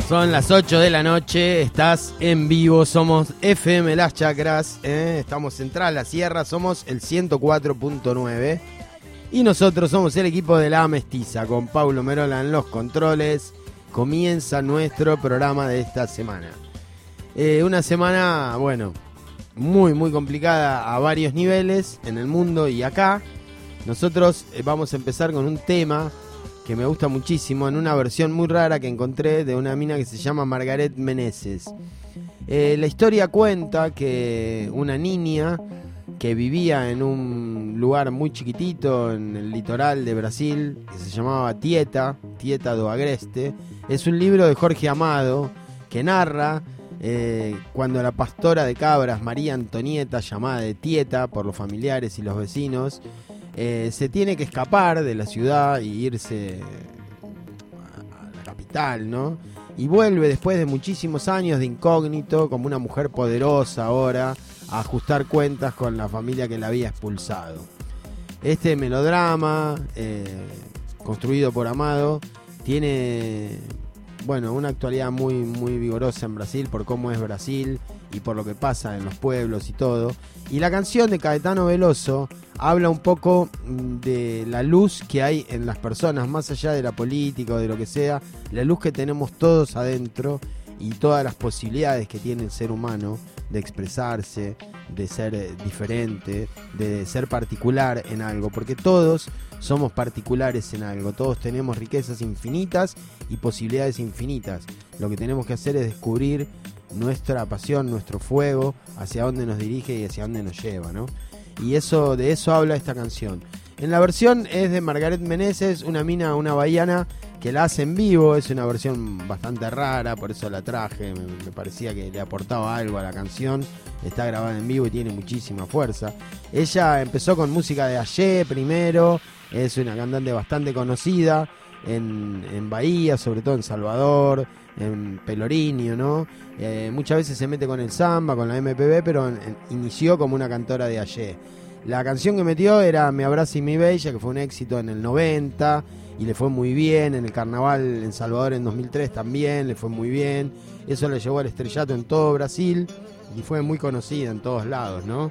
Son las 8 de la noche, estás en vivo, somos FM Las Chacras, estamos Central La Sierra, somos el 104.9 y nosotros somos el equipo de La Mestiza, con Paulo Merola en los controles. Comienza nuestro programa de esta semana. Una semana, bueno, muy complicada a varios niveles en el mundo y acá. Nosotros vamos a empezar con un tema que me gusta muchísimo, en una versión muy rara que encontré de una mina que se llama Margaret Meneses. La historia cuenta que una niña que vivía en un lugar muy chiquitito en el litoral de Brasil, que se llamaba Tieta do Agreste, es un libro de Jorge Amado que narra cuando la pastora de cabras María Antonieta, llamada de Tieta por los familiares y los vecinos, se tiene que escapar de la ciudad y irse a la capital, ¿no? Y vuelve después de muchísimos años de incógnito, como una mujer poderosa ahora, a ajustar cuentas con la familia que la había expulsado. Este melodrama, construido por Amado, tiene, bueno, una actualidad muy vigorosa en Brasil por cómo es Brasil y por lo que pasa en los pueblos y todo. Y la canción de Caetano Veloso habla un poco de la luz que hay en las personas, más allá de la política o de lo que sea, la luz que tenemos todos adentro y todas las posibilidades que tiene el ser humano de expresarse, de ser diferente, de ser particular en algo, porque todos somos particulares en algo, todos tenemos riquezas infinitas y posibilidades infinitas. Lo que tenemos que hacer es descubrir nuestra pasión, nuestro fuego, hacia dónde nos dirige y hacia dónde nos lleva, ¿no? Y de eso habla esta canción. En la versión es de Margaret Meneses, una mina, una bahiana, que la hace en vivo. Es una versión bastante rara, por eso la traje, me parecía que le aportaba algo a la canción. Está grabada en vivo y tiene muchísima fuerza. Ella empezó con música de Ayé primero, es una cantante bastante conocida en Bahía, sobre todo en Salvador, en Pelourinho, ¿no? Muchas veces se mete con el samba, con la MPB, pero inició como una cantora de Ayé. La canción que metió era Me abraza y mi bella, que fue un éxito en el 90 y le fue muy bien. En el carnaval en Salvador en 2003 también le fue muy bien. Eso le llevó al estrellato en todo Brasil y fue muy conocida en todos lados, ¿no?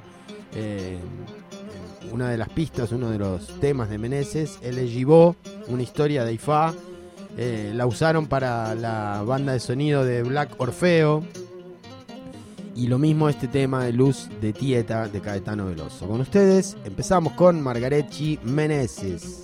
Una de las pistas, uno de los temas de Meneses, El Llevó, una historia de Ifá. La usaron para la banda de sonido de Black Orfeo. Y lo mismo este tema de Luz de Tieta de Caetano Veloso. Con ustedes empezamos con Margarechi Meneses.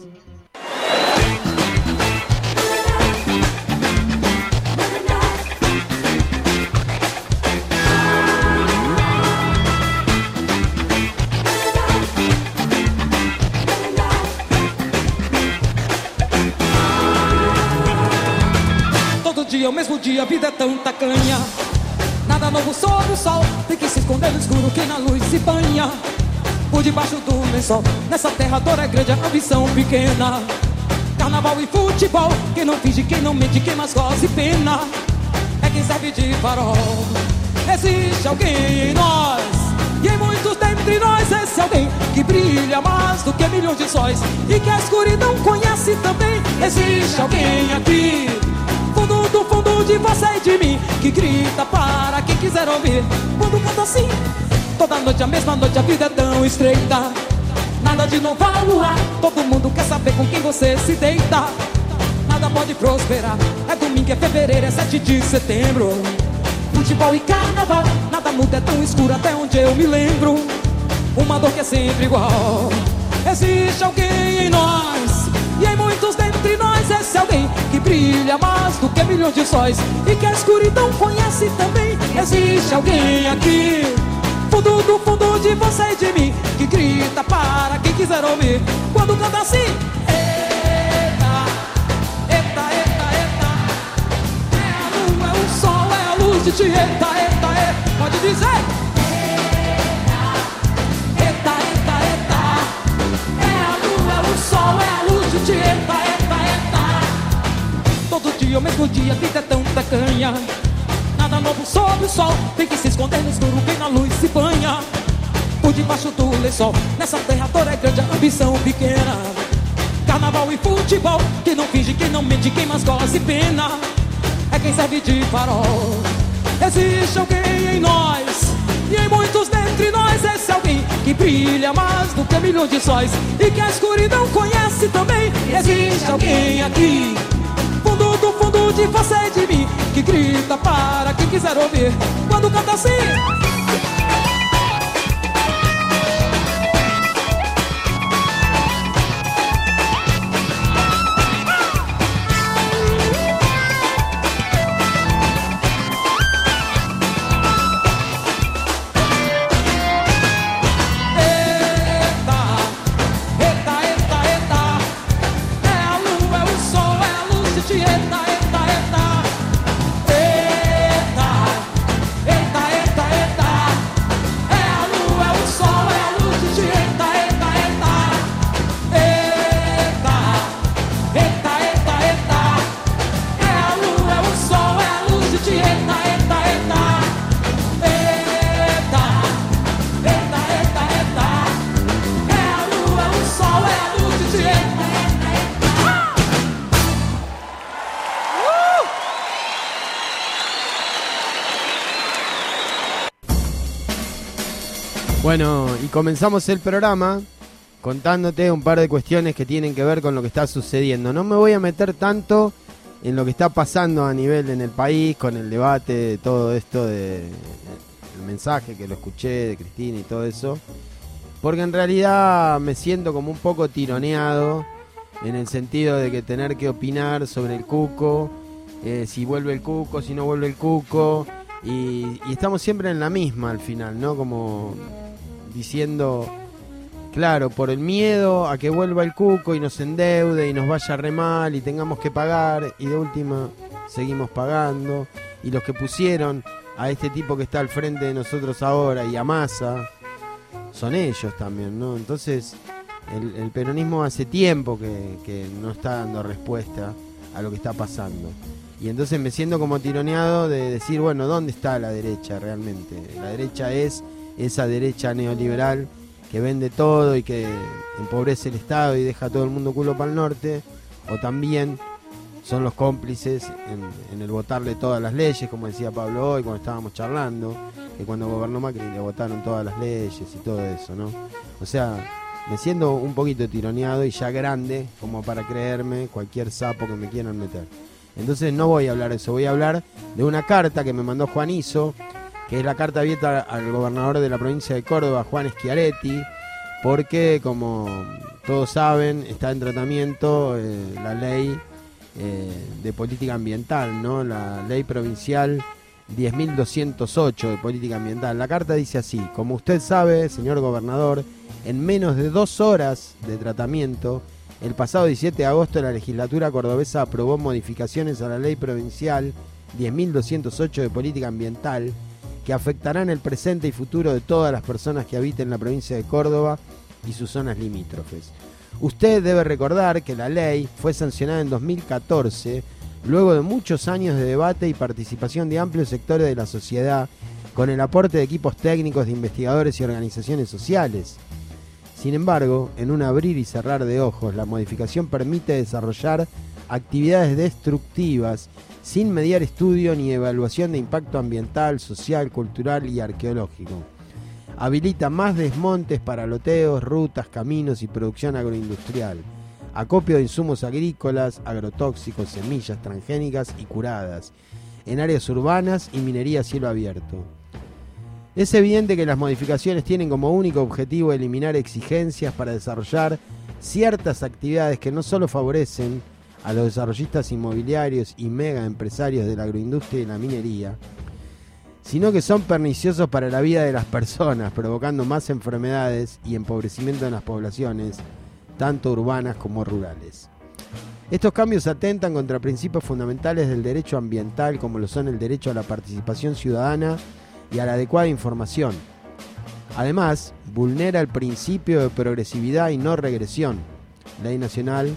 O mesmo dia, a vida é tão tacanha. Nada novo sob o sol, tem que se esconder no escuro que na luz se banha. Por debaixo do lençol, nessa terra a dor é grande, a ambição pequena. Carnaval e futebol, quem não finge, quem não mente, quem mais goza e pena é quem serve de farol. Existe alguém em nós, e em muitos dentre nós, esse alguém que brilha mais do que milhões de sóis e que a escuridão conhece também. Existe alguém aqui, fundo do fundo de você e de mim, que grita para quem quiser ouvir. Quando canta assim, toda noite a mesma noite, a vida é tão estreita. Nada de novo ao luar, todo mundo quer saber com quem você se deita. Nada pode prosperar, é domingo, é fevereiro, é 7 de setembro. Futebol e carnaval, nada muda, é tão escuro até onde eu me lembro. Uma dor que é sempre igual. Existe alguém em nós, e em muitos dentre nós, esse alguém que brilha mais do que milhões de sóis e que a escuridão conhece também. Existe alguém aqui, fundo do fundo de você e de mim, que grita para quem quiser ouvir. Quando canta assim, eita, eita, eita, eita, é a lua, é o sol, é a luz de ti. Eita, eita, eita, pode dizer. Eita, eita, eita, é a lua, é o sol, é a luz de ti. Eita, eita, eita. Todo dia, o mesmo dia, a vida é tão tacanha. Nada novo sob o sol, tem que se esconder no escuro, quem na luz se banha. Por debaixo do lençol, nessa terra toda é grande, a ambição pequena. Carnaval e futebol, quem não finge, quem não mente, quem mais goza e pena quem serve de farol. Existe alguém em nós, e em muitos dentre nós, esse alguém que brilha mais do que milhões de sóis e que a escuridão conhece também. Existe alguém aqui, fundo do fundo de você e de mim, que grita para quem quiser ouvir quando canta assim. Bueno, y comenzamos el programa contándote un par de cuestiones que tienen que ver con lo que está sucediendo. No me voy a meter tanto en lo que está pasando a nivel en el país, con el debate de todo esto, el mensaje que lo escuché de Cristina y todo eso, porque en realidad me siento como un poco tironeado en el sentido de que tener que opinar sobre el cuco, si vuelve el cuco, si no vuelve el cuco, y estamos siempre en la misma al final, ¿no? Como diciendo, claro, por el miedo a que vuelva el cuco y nos endeude y nos vaya re mal y tengamos que pagar, y de última seguimos pagando, y los que pusieron a este tipo que está al frente de nosotros ahora y a Massa son ellos también, ¿no? Entonces el peronismo hace tiempo que no está dando respuesta a lo que está pasando, y entonces me siento como tironeado de decir, bueno, ¿dónde está la derecha realmente? La derecha es esa derecha neoliberal que vende todo y que empobrece el Estado y deja a todo el mundo culo para el norte, o también son los cómplices en el votarle todas las leyes, como decía Pablo hoy cuando estábamos charlando, que cuando gobernó Macri le votaron todas las leyes y todo eso, ¿no? O sea, me siento un poquito tironeado y ya grande como para creerme cualquier sapo que me quieran meter. Entonces no voy a hablar de eso, voy a hablar de una carta que me mandó Juan Iso, que es la carta abierta al gobernador de la provincia de Córdoba, Juan Schiaretti, porque, como todos saben, está en tratamiento la ley de política ambiental, ¿no? La ley provincial 10.208 de política ambiental. La carta dice así: como usted sabe, señor gobernador, en menos de 2 horas de tratamiento, el pasado 17 de agosto la legislatura cordobesa aprobó modificaciones a la ley provincial 10.208 de política ambiental que afectarán el presente y futuro de todas las personas que habiten la provincia de Córdoba y sus zonas limítrofes. Usted debe recordar que la ley fue sancionada en 2014, luego de muchos años de debate y participación de amplios sectores de la sociedad, con el aporte de equipos técnicos, de investigadores y organizaciones sociales. Sin embargo, en un abrir y cerrar de ojos, la modificación permite desarrollar actividades destructivas sin mediar estudio ni evaluación de impacto ambiental, social, cultural y arqueológico. Habilita más desmontes para loteos, rutas, caminos y producción agroindustrial, acopio de insumos agrícolas, agrotóxicos, semillas transgénicas y curadas, en áreas urbanas y minería a cielo abierto. Es evidente que las modificaciones tienen como único objetivo eliminar exigencias para desarrollar ciertas actividades que no solo favorecen a los desarrollistas inmobiliarios y mega empresarios de la agroindustria y la minería, sino que son perniciosos para la vida de las personas, provocando más enfermedades y empobrecimiento en las poblaciones, tanto urbanas como rurales. Estos cambios atentan contra principios fundamentales del derecho ambiental, como lo son el derecho a la participación ciudadana y a la adecuada información. Además, vulnera el principio de progresividad y no regresión, Ley Nacional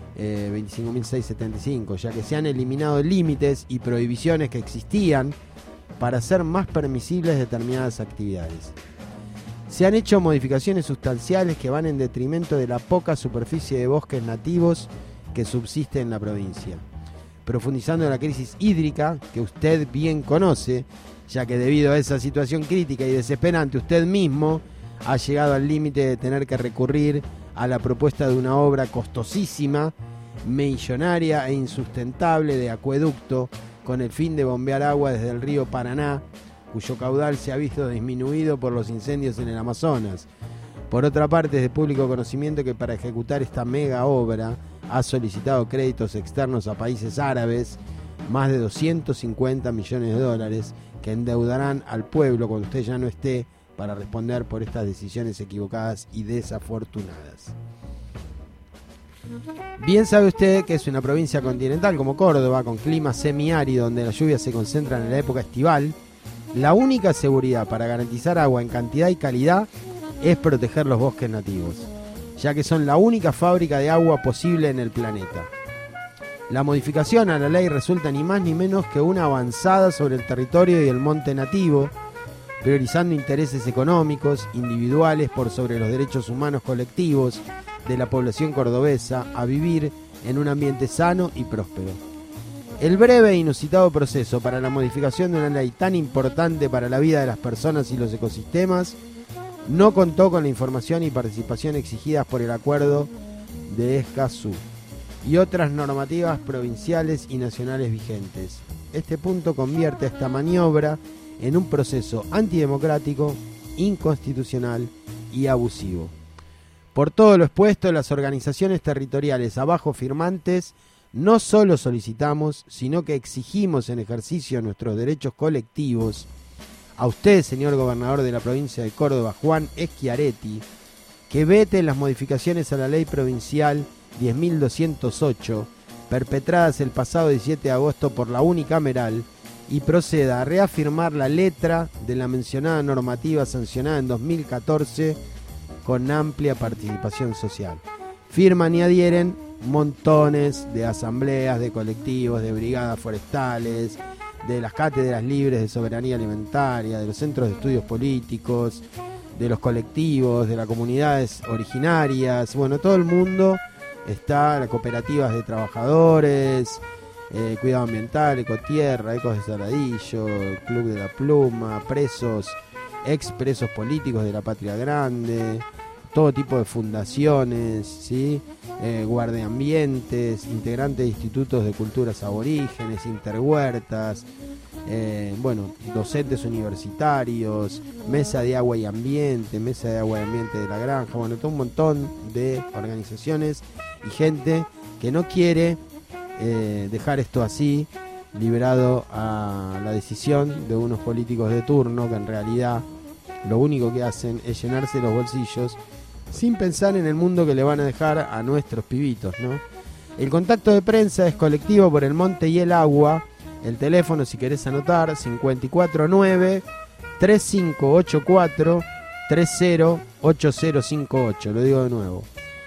25.675, ya que se han eliminado límites y prohibiciones que existían para hacer más permisibles determinadas actividades. Se han hecho modificaciones sustanciales que van en detrimento de la poca superficie de bosques nativos que subsiste en la provincia. profundizando en la crisis hídrica que usted bien conoce, ya que debido a esa situación crítica y desesperante usted mismo ha llegado al límite de tener que recurrir a la propuesta de una obra costosísima, millonaria e insustentable de acueducto con el fin de bombear agua desde el río Paraná, cuyo caudal se ha visto disminuido por los incendios en el Amazonas. Por otra parte, es de público conocimiento que para ejecutar esta mega obra ha solicitado créditos externos a países árabes, más de 250 millones de dólares, que endeudarán al pueblo cuando usted ya no esté para responder por estas decisiones equivocadas y desafortunadas. Bien sabe usted que es una provincia continental como Córdoba, con clima semiárido donde las lluvias se concentran en la época estival. La única seguridad para garantizar agua en cantidad y calidad es proteger los bosques nativos, ya que son la única fábrica de agua posible en el planeta. La modificación a la ley resulta ni más ni menos que una avanzada sobre el territorio y el monte nativo, priorizando intereses económicos individuales por sobre los derechos humanos colectivos de la población cordobesa a vivir en un ambiente sano y próspero. El breve e inusitado proceso para la modificación de una ley tan importante para la vida de las personas y los ecosistemas no contó con la información y participación exigidas por el Acuerdo de Escazú y otras normativas provinciales y nacionales vigentes. Este punto convierte a esta maniobra en un proceso antidemocrático, inconstitucional y abusivo. Por todo lo expuesto, las organizaciones territoriales abajo firmantes no solo solicitamos, sino que exigimos en ejercicio de nuestros derechos colectivos a usted, señor gobernador de la provincia de Córdoba, Juan Schiaretti, que vete las modificaciones a la ley provincial 10.208, perpetradas el pasado 17 de agosto por la unicameral, y proceda a reafirmar la letra de la mencionada normativa sancionada en 2014 con amplia participación social. Firman y adhieren montones de asambleas, de colectivos, de brigadas forestales, de las cátedras libres de soberanía alimentaria, de los centros de estudios políticos, de los colectivos, de las comunidades originarias. Bueno, todo el mundo está, las cooperativas de trabajadores, Cuidado Ambiental, Ecotierra, Ecos de Saladillo, Club de la Pluma, presos, expresos políticos de la Patria Grande, todo tipo de fundaciones, ¿sí? Guardiambientes, integrantes de institutos de culturas aborígenes, interhuertas, docentes universitarios, Mesa de Agua y Ambiente de la Granja, bueno, todo un montón de organizaciones y gente que no quiere dejar esto así, liberado a la decisión de unos políticos de turno que en realidad lo único que hacen es llenarse los bolsillos sin pensar en el mundo que le van a dejar a nuestros pibitos, ¿no? El contacto de prensa es colectivo por el monte y el agua. El teléfono, si querés anotar, 549-3584-308058. Lo digo de nuevo,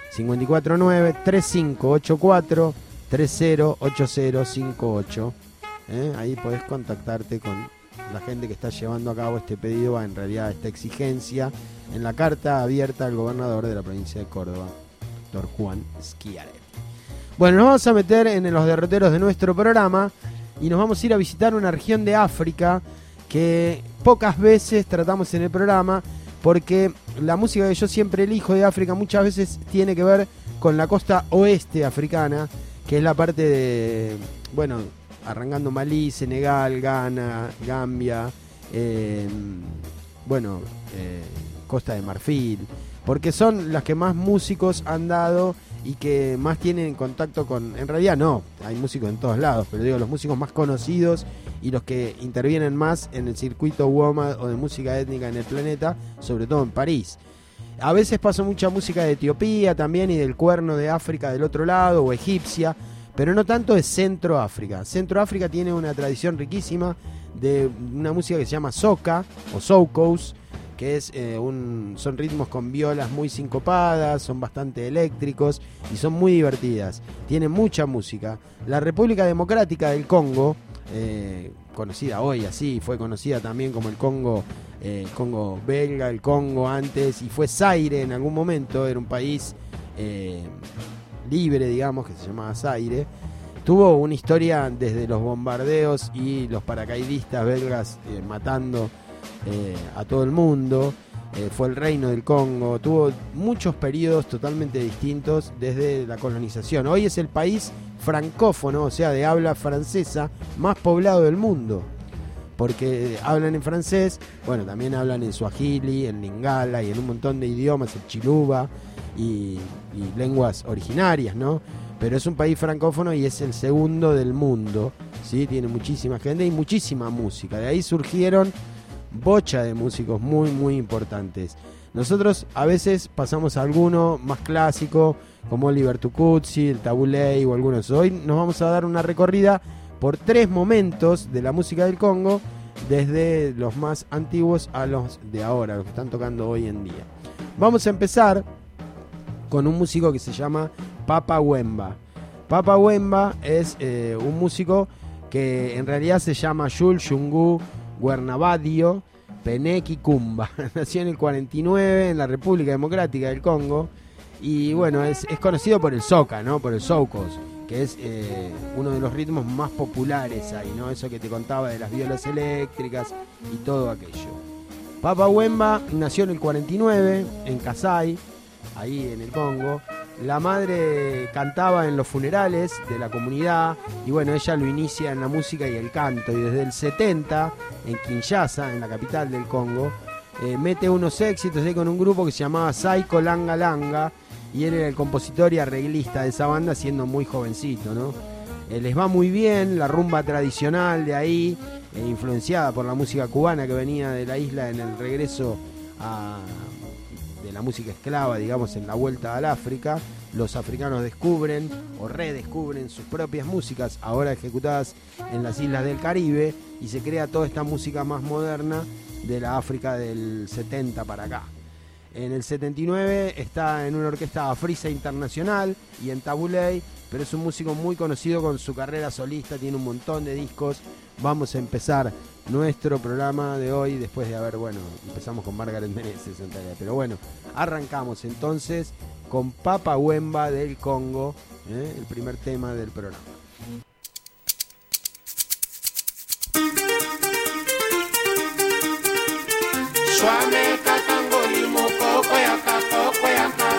549-3584-308058. Ahí podés contactarte con la gente que está llevando a cabo este pedido, en realidad esta exigencia, en la carta abierta al gobernador de la provincia de Córdoba, doctor Juan Schiaretti. Bueno, nos vamos a meter en los derroteros de nuestro programa y nos vamos a ir a visitar una región de África que pocas veces tratamos en el programa, porque la música que yo siempre elijo de África muchas veces tiene que ver con la costa oeste africana, que es la parte de, arrancando Malí, Senegal, Ghana, Gambia, Costa de Marfil, porque son las que más músicos han dado y que más tienen contacto con, en realidad no, hay músicos en todos lados, pero digo, los músicos más conocidos y los que intervienen más en el circuito WOMAD o de música étnica en el planeta, sobre todo en París. A veces pasa mucha música de Etiopía también y del Cuerno de África del otro lado, o egipcia, pero no tanto de Centroáfrica. Centroáfrica tiene una tradición riquísima de una música que se llama soca o soukous, que es son ritmos con violas muy sincopadas, son bastante eléctricos y son muy divertidas. Tienen mucha música. La República Democrática del Congo, conocida hoy así, fue conocida también como el Congo belga, el Congo antes, y fue Zaire en algún momento, era un país libre, digamos, que se llamaba Zaire, tuvo una historia desde los bombardeos y los paracaidistas belgas matando a todo el mundo. Fue el reino del Congo, tuvo muchos periodos totalmente distintos desde la colonización. Hoy es el país francófono, o sea, de habla francesa, más poblado del mundo, porque hablan en francés, bueno, también hablan en suajili, en lingala y en un montón de idiomas, el chiluba y lenguas originarias, ¿no? Pero es un país francófono y es el segundo del mundo, ¿sí? Tiene muchísima gente y muchísima música. De ahí surgieron bocha de músicos muy muy importantes. Nosotros a veces pasamos a alguno más clásico como Oliver Tukutsi, el Tabulei o algunos. Hoy nos vamos a dar una recorrida por 3 momentos de la música del Congo, desde los más antiguos a los de ahora, los que están tocando hoy en día. Vamos a empezar con un músico que se llama Papa Wemba. Papa Wemba es un músico que en realidad se llama Jules Shungu Guernabadio Peneki Kumba. Nació en el 49 en la República Democrática del Congo y bueno, es conocido por el soca, ¿no? Por el soukos, que es uno de los ritmos más populares ahí, ¿no? Eso que te contaba de las violas eléctricas y todo aquello. Papa Wemba nació en el 49 en Kasai, ahí en el Congo. La madre cantaba en los funerales de la comunidad y bueno, ella lo inicia en la música y el canto, y desde el 70 en Kinshasa, en la capital del Congo, mete unos éxitos ahí con un grupo que se llamaba Saiko Langa Langa, y él era el compositor y arreglista de esa banda siendo muy jovencito, ¿no? Les va muy bien la rumba tradicional de ahí, influenciada por la música cubana que venía de la isla en el regreso de la música esclava, digamos, en la vuelta al África. Los africanos descubren o redescubren sus propias músicas, ahora ejecutadas en las islas del Caribe, y se crea toda esta música más moderna de la África del 70 para acá. En el 79 está en una orquesta afrisa internacional y en Tabulei, pero es un músico muy conocido con su carrera solista, tiene un montón de discos. Vamos a empezar nuestro programa de hoy después de haber, bueno, empezamos con Margaret Menezes en realidad, pero bueno, arrancamos entonces con Papa Wemba del Congo, el primer tema del programa. Swame katangoli moko koyaka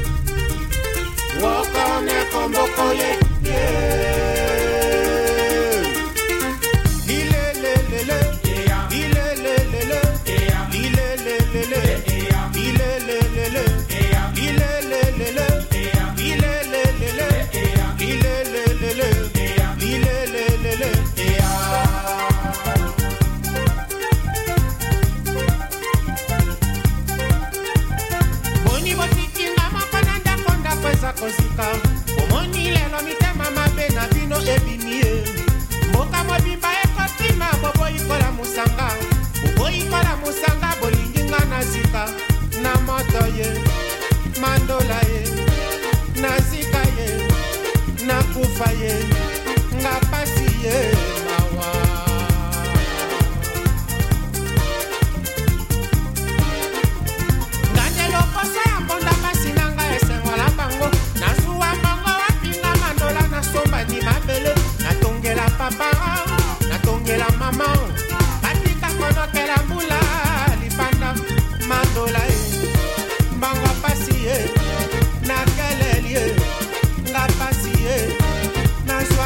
woko ne komboko ye Kosika omoni lelo mitema mabena bino ebimie mboka mobimba ekotima bobo ikola musanga bolinginga na zika na moto ye mandola ye na zika ye na kufa ye nga pasi ye mawa ngande lokosa ya bonda pasi nanga esengola bango somba ni mabele natongela papa natongela mama batika konokela mbula lipanda mandola mbanga pasi nakeleli nga pasi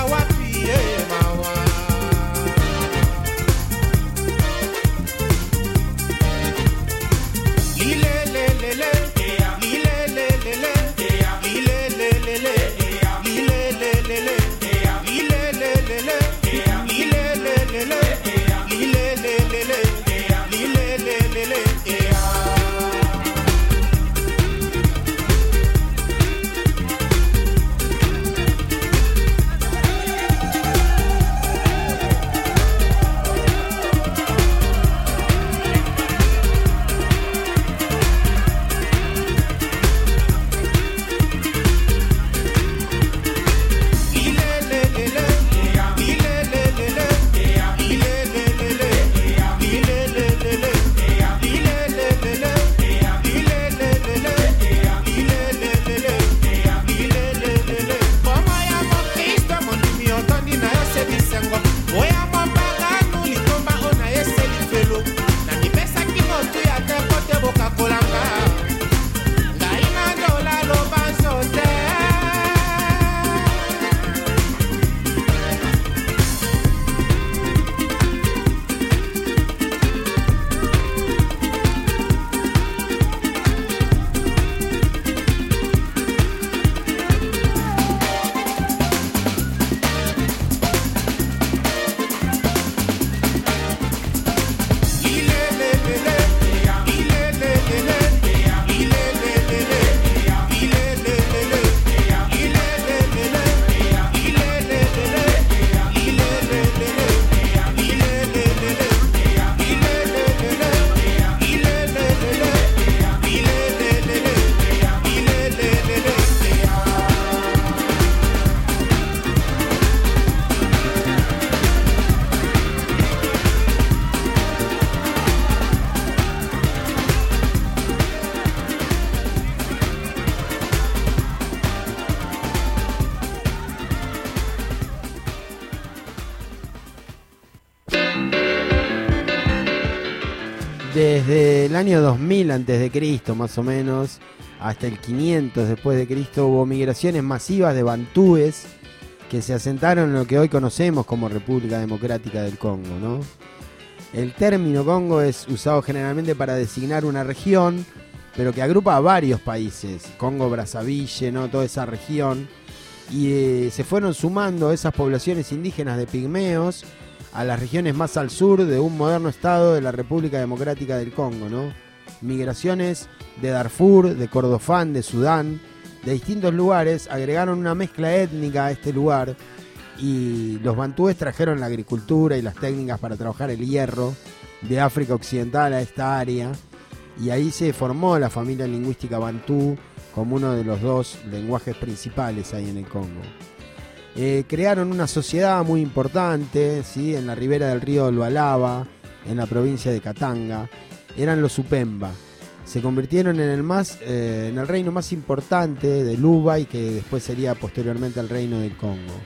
Desde el año 2000 a.C., más o menos, hasta el 500 después de Cristo, hubo migraciones masivas de bantúes que se asentaron en lo que hoy conocemos como República Democrática del Congo, ¿no? El término Congo es usado generalmente para designar una región, pero que agrupa a varios países, Congo, Brazzaville, ¿no? Toda esa región, y se fueron sumando esas poblaciones indígenas de pigmeos a las regiones más al sur de un moderno estado de la República Democrática del Congo, ¿no? Migraciones de Darfur, de Kordofán, de Sudán, de distintos lugares, agregaron una mezcla étnica a este lugar, y los bantúes trajeron la agricultura y las técnicas para trabajar el hierro de África Occidental a esta área, y ahí se formó la familia lingüística bantú como uno de los dos lenguajes principales ahí en el Congo. Crearon una sociedad muy importante, ¿sí? En la ribera del río Lualaba, en la provincia de Katanga. Eran los Upemba. Se convirtieron en el reino más importante de Luba, y que después sería posteriormente el reino del Congo.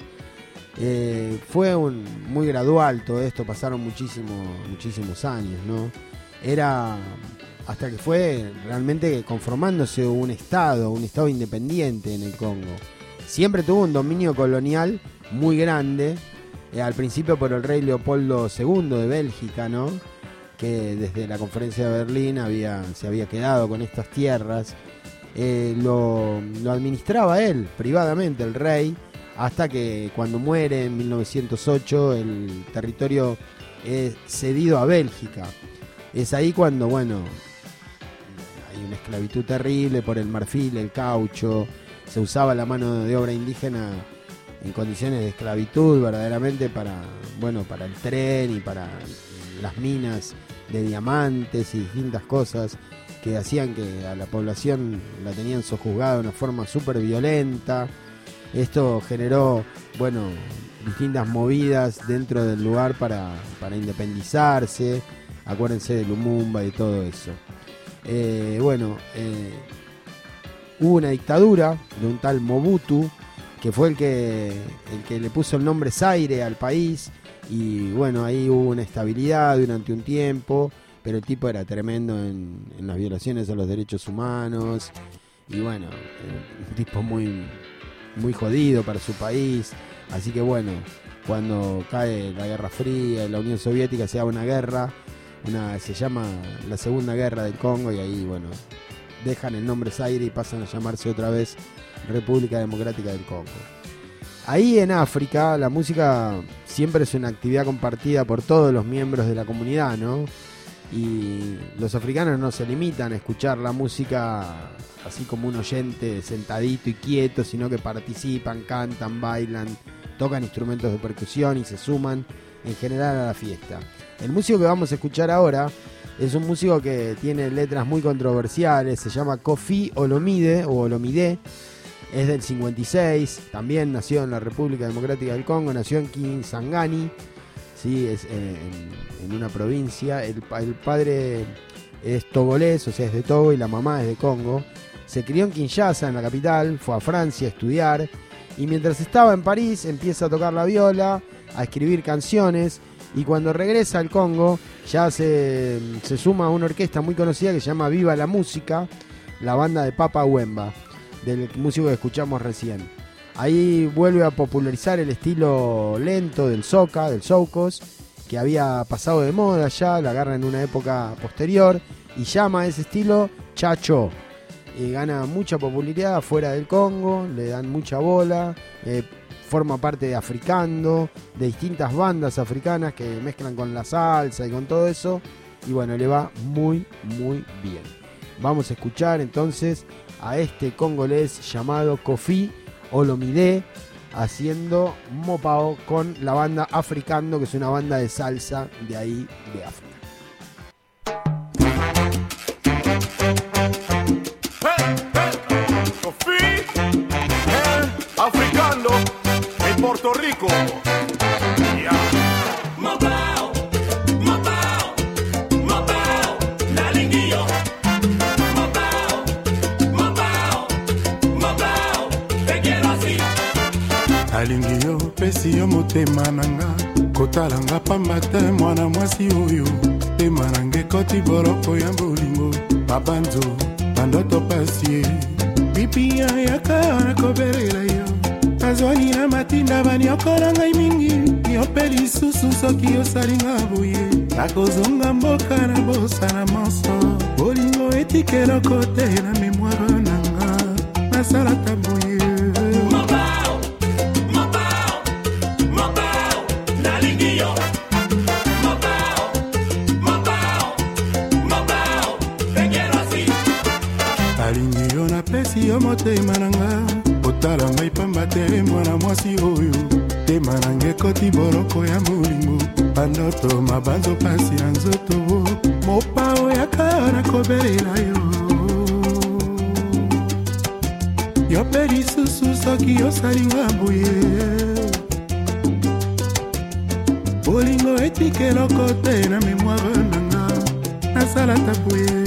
Fue muy gradual todo esto, pasaron muchísimos años, ¿no? Era hasta que fue realmente conformándose un estado independiente en el Congo. Siempre tuvo un dominio colonial muy grande, al principio por el rey Leopoldo II de Bélgica, ¿no? Que desde la conferencia de Berlín se había quedado con estas tierras. Lo administraba él privadamente, el rey, hasta que cuando muere en 1908 el territorio es cedido a Bélgica. Es ahí cuando, bueno, hay una esclavitud terrible por el marfil, el caucho. Se usaba la mano de obra indígena en condiciones de esclavitud verdaderamente para el tren y para las minas de diamantes y distintas cosas que hacían que a la población la tenían sojuzgada de una forma súper violenta. Esto generó, distintas movidas dentro del lugar para independizarse. Acuérdense de Lumumba y todo eso. Hubo una dictadura de un tal Mobutu, que fue el que le puso el nombre Zaire al país, y ahí hubo una estabilidad durante un tiempo, pero el tipo era tremendo en las violaciones a los derechos humanos, y un tipo muy, muy jodido para su país. Así que cuando cae la Guerra Fría y la Unión Soviética, se da una guerra, se llama la Segunda Guerra del Congo, y ahí dejan el nombre Zaire y pasan a llamarse otra vez República Democrática del Congo. Ahí en África la música siempre es una actividad compartida por todos los miembros de la comunidad, ¿no? Y los africanos no se limitan a escuchar la música así como un oyente sentadito y quieto, sino que participan, cantan, bailan, tocan instrumentos de percusión y se suman en general a la fiesta. El músico que vamos a escuchar ahora es un músico que tiene letras muy controversiales, se llama Koffi Olomide o Olomide, es del 56, también nació en la República Democrática del Congo, nació en Kisangani, ¿sí? Es en una provincia. El padre es togolés, o sea, es de Togo, y la mamá es de Congo. Se crió en Kinshasa, en la capital, fue a Francia a estudiar, y mientras estaba en París empieza a tocar la viola, a escribir canciones, y cuando regresa al Congo ya se suma a una orquesta muy conocida que se llama Viva la Música, la banda de Papa Wemba, del músico que escuchamos recién. Ahí vuelve a popularizar el estilo lento del soca, del soukos, que había pasado de moda ya, la agarra en una época posterior y llama a ese estilo chacho. Gana mucha popularidad fuera del Congo, le dan mucha bola, forma parte de Africando, de distintas bandas africanas que mezclan con la salsa y con todo eso, y le va muy muy bien. Vamos a escuchar entonces a este congolés llamado Koffi Olomide haciendo mopao con la banda Africando, que es una banda de salsa de ahí de África. Africando en Puerto Rico. Yeah. Mopao, mopao, mopao, la linguillo. Mopao, mopao, mopao, te quiero así. La linguillo, pesi yo motema nanga, kotalanga pamba te mwana mwasi oyo. te marange koti boroko ya bolingo babanzo bandoto pasie bipia yakara kobelela yo azwani na matinda banyokola ngai mingi yope lisusu soki osalinga boye nakozonga mboka na bosa na moso bolingo etikeloko te na memoire nanga nasalata boye alingi yo napesi yo motema nanga otala ngai pamba te mwana mwasi oyo tema nanga ekoti boroko ya molingo bandoto mabanzo pasi na nzoto mopa oyaka nakobelela yo yope lisusu soki osalinga boye bolingo etikeloko te na memoire nanga nasalata boye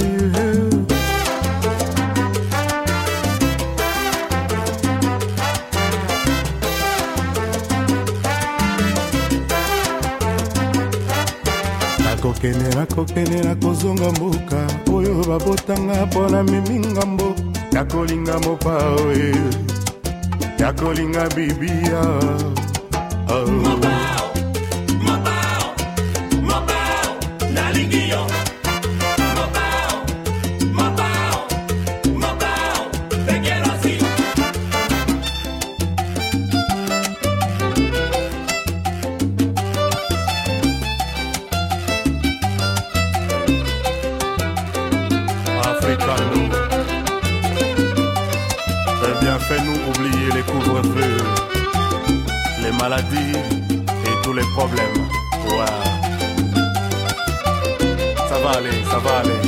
kokenera kozonga mboka oyo babotanga mpona memi ngambo ya kolinga mopa oye ya kolinga bibia Fais-nous oublier les couvre-feux, les maladies et tous les problèmes. Ouais. Ça va aller, ça va aller.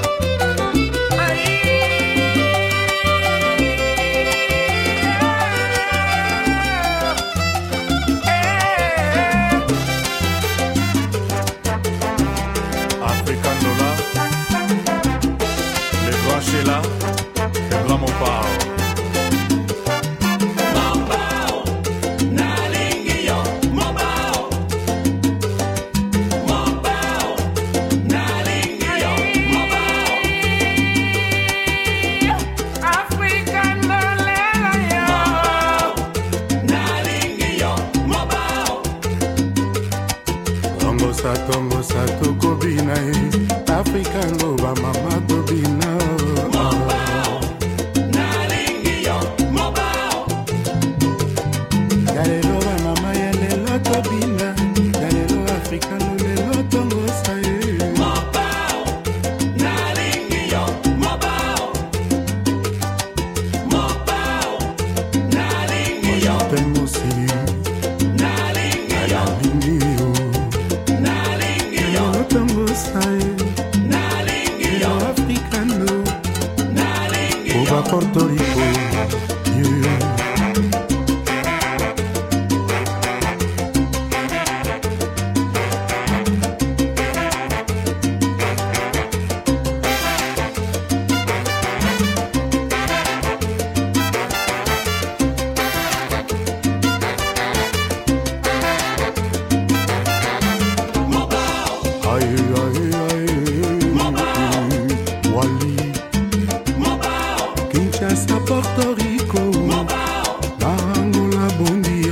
African Dollar, les grands Sheila, les grands Mopao. Tongo sato kobina African loba mama tobina Mobao nalingi yo Mobao Galelo ba mama yelelo tobina Galelo African lelo tongo sae Mobao nalingi yo Mobao Mobao nalingi yo Temusi nalingi yo Tongo sai nalingi yo africano nalingi yo Oba Puerto Rico Puerto Rico, Angola, Bondia.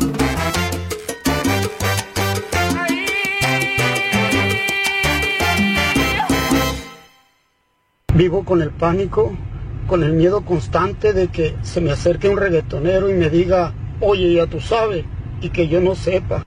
Vivo con el pánico, con el miedo constante de que se me acerque un reggaetonero y me diga, oye, ya tú sabes, y que yo no sepa.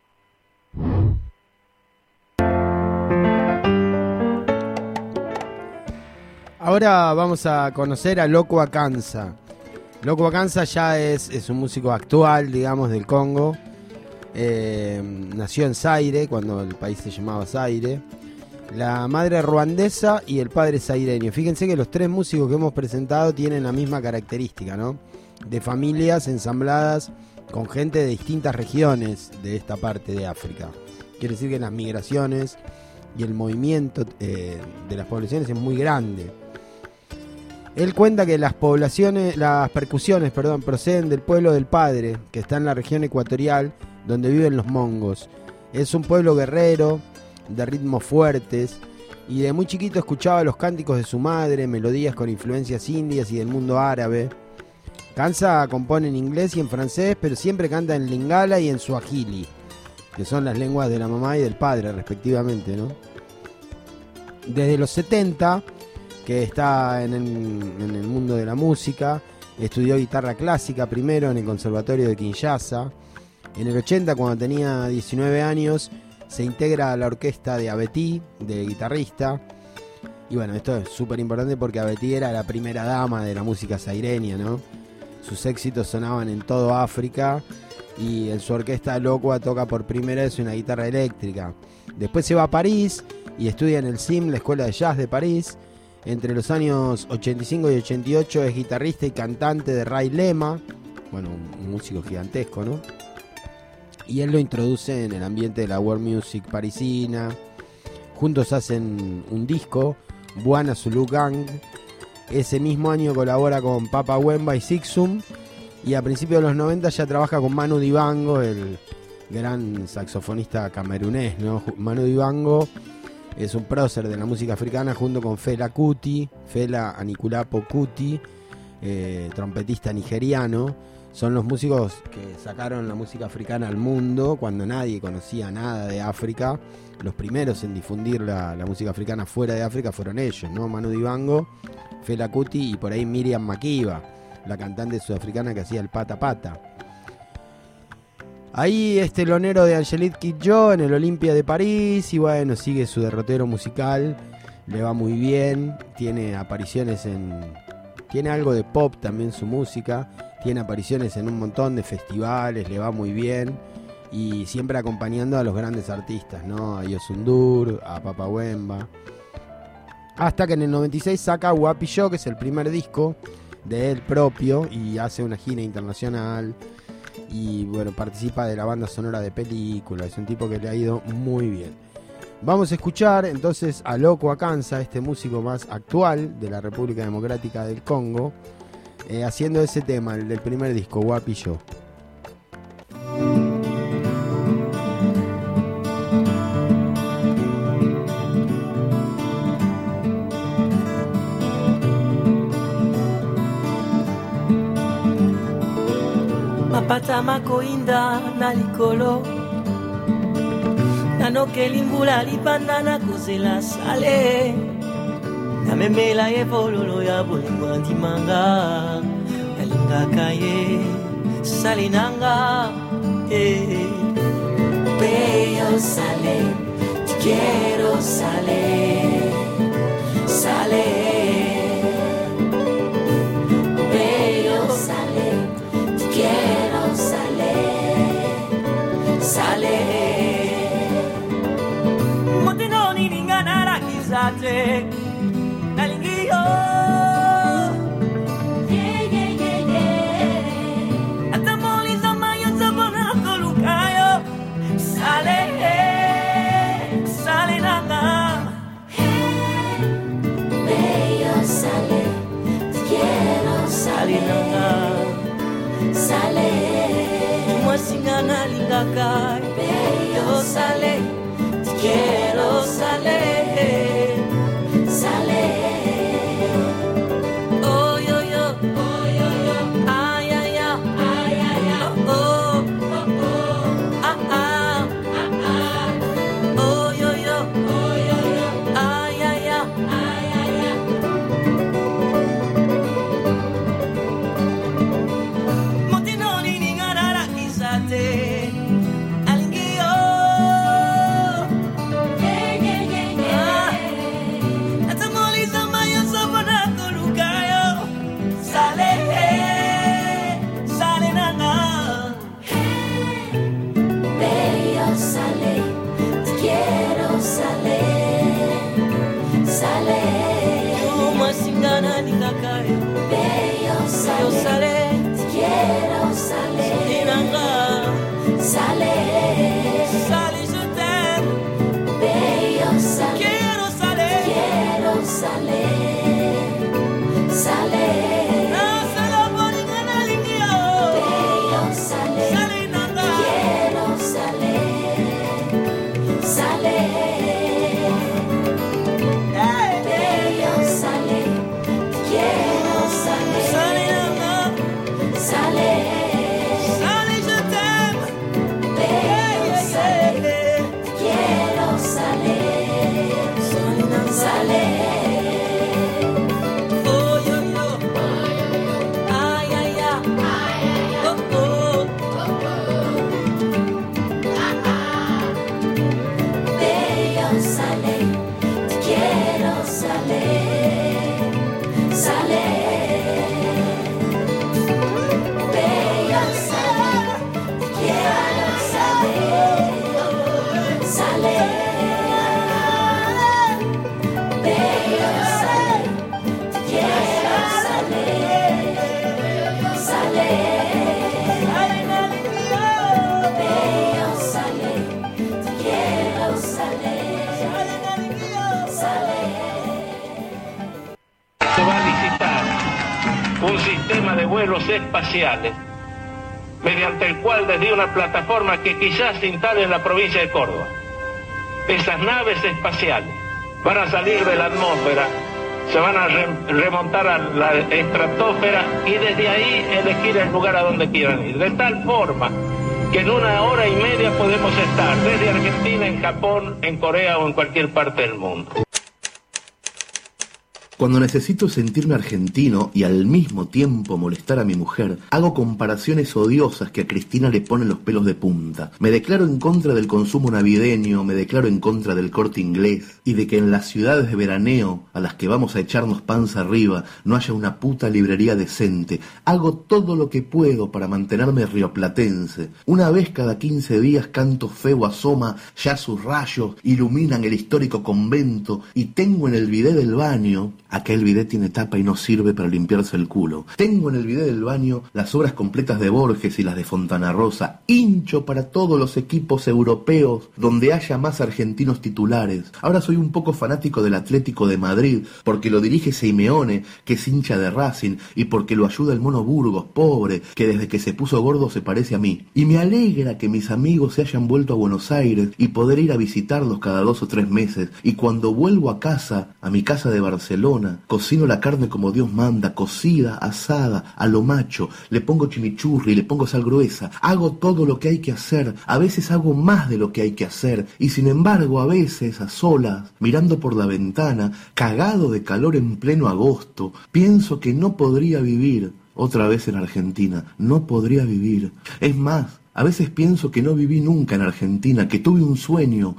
Ahora vamos a conocer a Loco Akansa. Loco Akansa ya es un músico actual, digamos, del Congo. Nació en Zaire, cuando el país se llamaba Zaire. La madre ruandesa y el padre zaireño. Fíjense que los tres músicos que hemos presentado tienen la misma característica, ¿no? De familias ensambladas con gente de distintas regiones de esta parte de África. Quiere decir que las migraciones y el movimiento de las poblaciones es muy grande. Él cuenta que las percusiones proceden del pueblo del padre, que está en la región ecuatorial, donde viven los mongos. Es un pueblo guerrero, de ritmos fuertes, y de muy chiquito escuchaba los cánticos de su madre, melodías con influencias indias y del mundo árabe. Kansa compone en inglés y en francés, pero siempre canta en lingala y en suajili, que son las lenguas de la mamá y del padre respectivamente, ¿no? Desde los 70, que está en el mundo de la música, estudió guitarra clásica primero en el Conservatorio de Kinshasa. En el 80, cuando tenía 19 años, se integra a la orquesta de Abeti, de guitarrista. Y bueno, esto es súper importante porque Abeti era la primera dama de la música saireña, ¿no? Sus éxitos sonaban en todo África, y en su orquesta Lokwa toca por primera vez una guitarra eléctrica. Después se va a París y estudia en el CIM, la Escuela de Jazz de París. Entre los años 85 y 88 es guitarrista y cantante de Ray Lema, bueno, un músico gigantesco, ¿no? Y él lo introduce en el ambiente de la world music parisina. Juntos hacen un disco, Bwana Zulu Gang. Ese mismo año colabora con Papa Wemba y Sixum, y a principios de los 90 ya trabaja con Manu Dibango, el gran saxofonista camerunés, ¿no? Manu Dibango es un prócer de la música africana junto con Fela Kuti, Fela Anikulapo Kuti, trompetista nigeriano. Son los músicos que sacaron la música africana al mundo cuando nadie conocía nada de África. Los primeros en difundir la música africana fuera de África fueron ellos, ¿no? Manu Dibango, Fela Kuti y por ahí Miriam Makeba, la cantante sudafricana que hacía el pata pata. Ahí es telonero de Angelique Kidjo en el Olympia de París, y bueno, sigue su derrotero musical, le va muy bien, tiene apariciones tiene algo de pop también su música, tiene apariciones en un montón de festivales, le va muy bien, y siempre acompañando a los grandes artistas, ¿no? A Yosundur, a Papa Wemba. Hasta que en el 96 saca Wapi Yo, que es el primer disco de él propio, y hace una gira internacional, y bueno, participa de la banda sonora de películas. Es un tipo que le ha ido muy bien. Vamos a escuchar entonces a Lokwa Kansa, este músico más actual de la República Democrática del Congo, haciendo ese tema, el del primer disco, Wapi Yo. Mapata makoinda na likolo nanokeli mbula libanda na kozela sale namemela ye bololo ya bolingo ndimanga nalingaka ye sale nanga Beyo sale te quiero sale sale Beyo sale te quiero sale sale motinoni ningana rakizate nalingio atamoli zamayo zabona kolukayo sale sale nanga Beyo sale te quiero sale nanga sale mwasingana lingaka Beyo sale te quiero sale sale oh yo yo ay ay ay ay oh ah ah oh yo yo ay ay ay motinoni ningana rakizate alingio vuelos espaciales, mediante el cual desde una plataforma que quizás se instale en la provincia de Córdoba, esas naves espaciales van a salir de la atmósfera, se van a remontar a la estratosfera y desde ahí elegir el lugar a donde quieran ir. De tal forma que en 1 hora y media podemos estar desde Argentina, en Japón, en Corea o en cualquier parte del mundo. Cuando necesito sentirme argentino y al mismo tiempo molestar a mi mujer, hago comparaciones odiosas que a Cristina le ponen los pelos de punta. Me declaro en contra del consumo navideño, me declaro en contra del Corte Inglés y de que en las ciudades de veraneo a las que vamos a echarnos panza arriba no haya una puta librería decente. Hago todo lo que puedo para mantenerme rioplatense. Una vez cada 15 días Canto Feo asoma, ya sus rayos iluminan el histórico convento y tengo en el bidé del baño... Aquel bidet tiene tapa y no sirve para limpiarse el culo. Tengo en el bidet del baño las obras completas de Borges y las de Fontana Rosa. Hincho para todos los equipos europeos donde haya más argentinos titulares. Ahora soy un poco fanático del Atlético de Madrid porque lo dirige Simeone, que es hincha de Racing, y porque lo ayuda el Mono Burgos, pobre, que desde que se puso gordo se parece a mí. Y me alegra que mis amigos se hayan vuelto a Buenos Aires y poder ir a visitarlos cada 2 o 3 meses. Y cuando vuelvo a casa, a mi casa de Barcelona, cocino la carne como Dios manda, cocida, asada, a lo macho, le pongo chimichurri, le pongo sal gruesa, hago todo lo que hay que hacer, a veces hago más de lo que hay que hacer, y sin embargo a veces a solas, mirando por la ventana, cagado de calor en pleno agosto, pienso que no podría vivir otra vez en Argentina, no podría vivir. Es más, a veces pienso que no viví nunca en Argentina, que tuve un sueño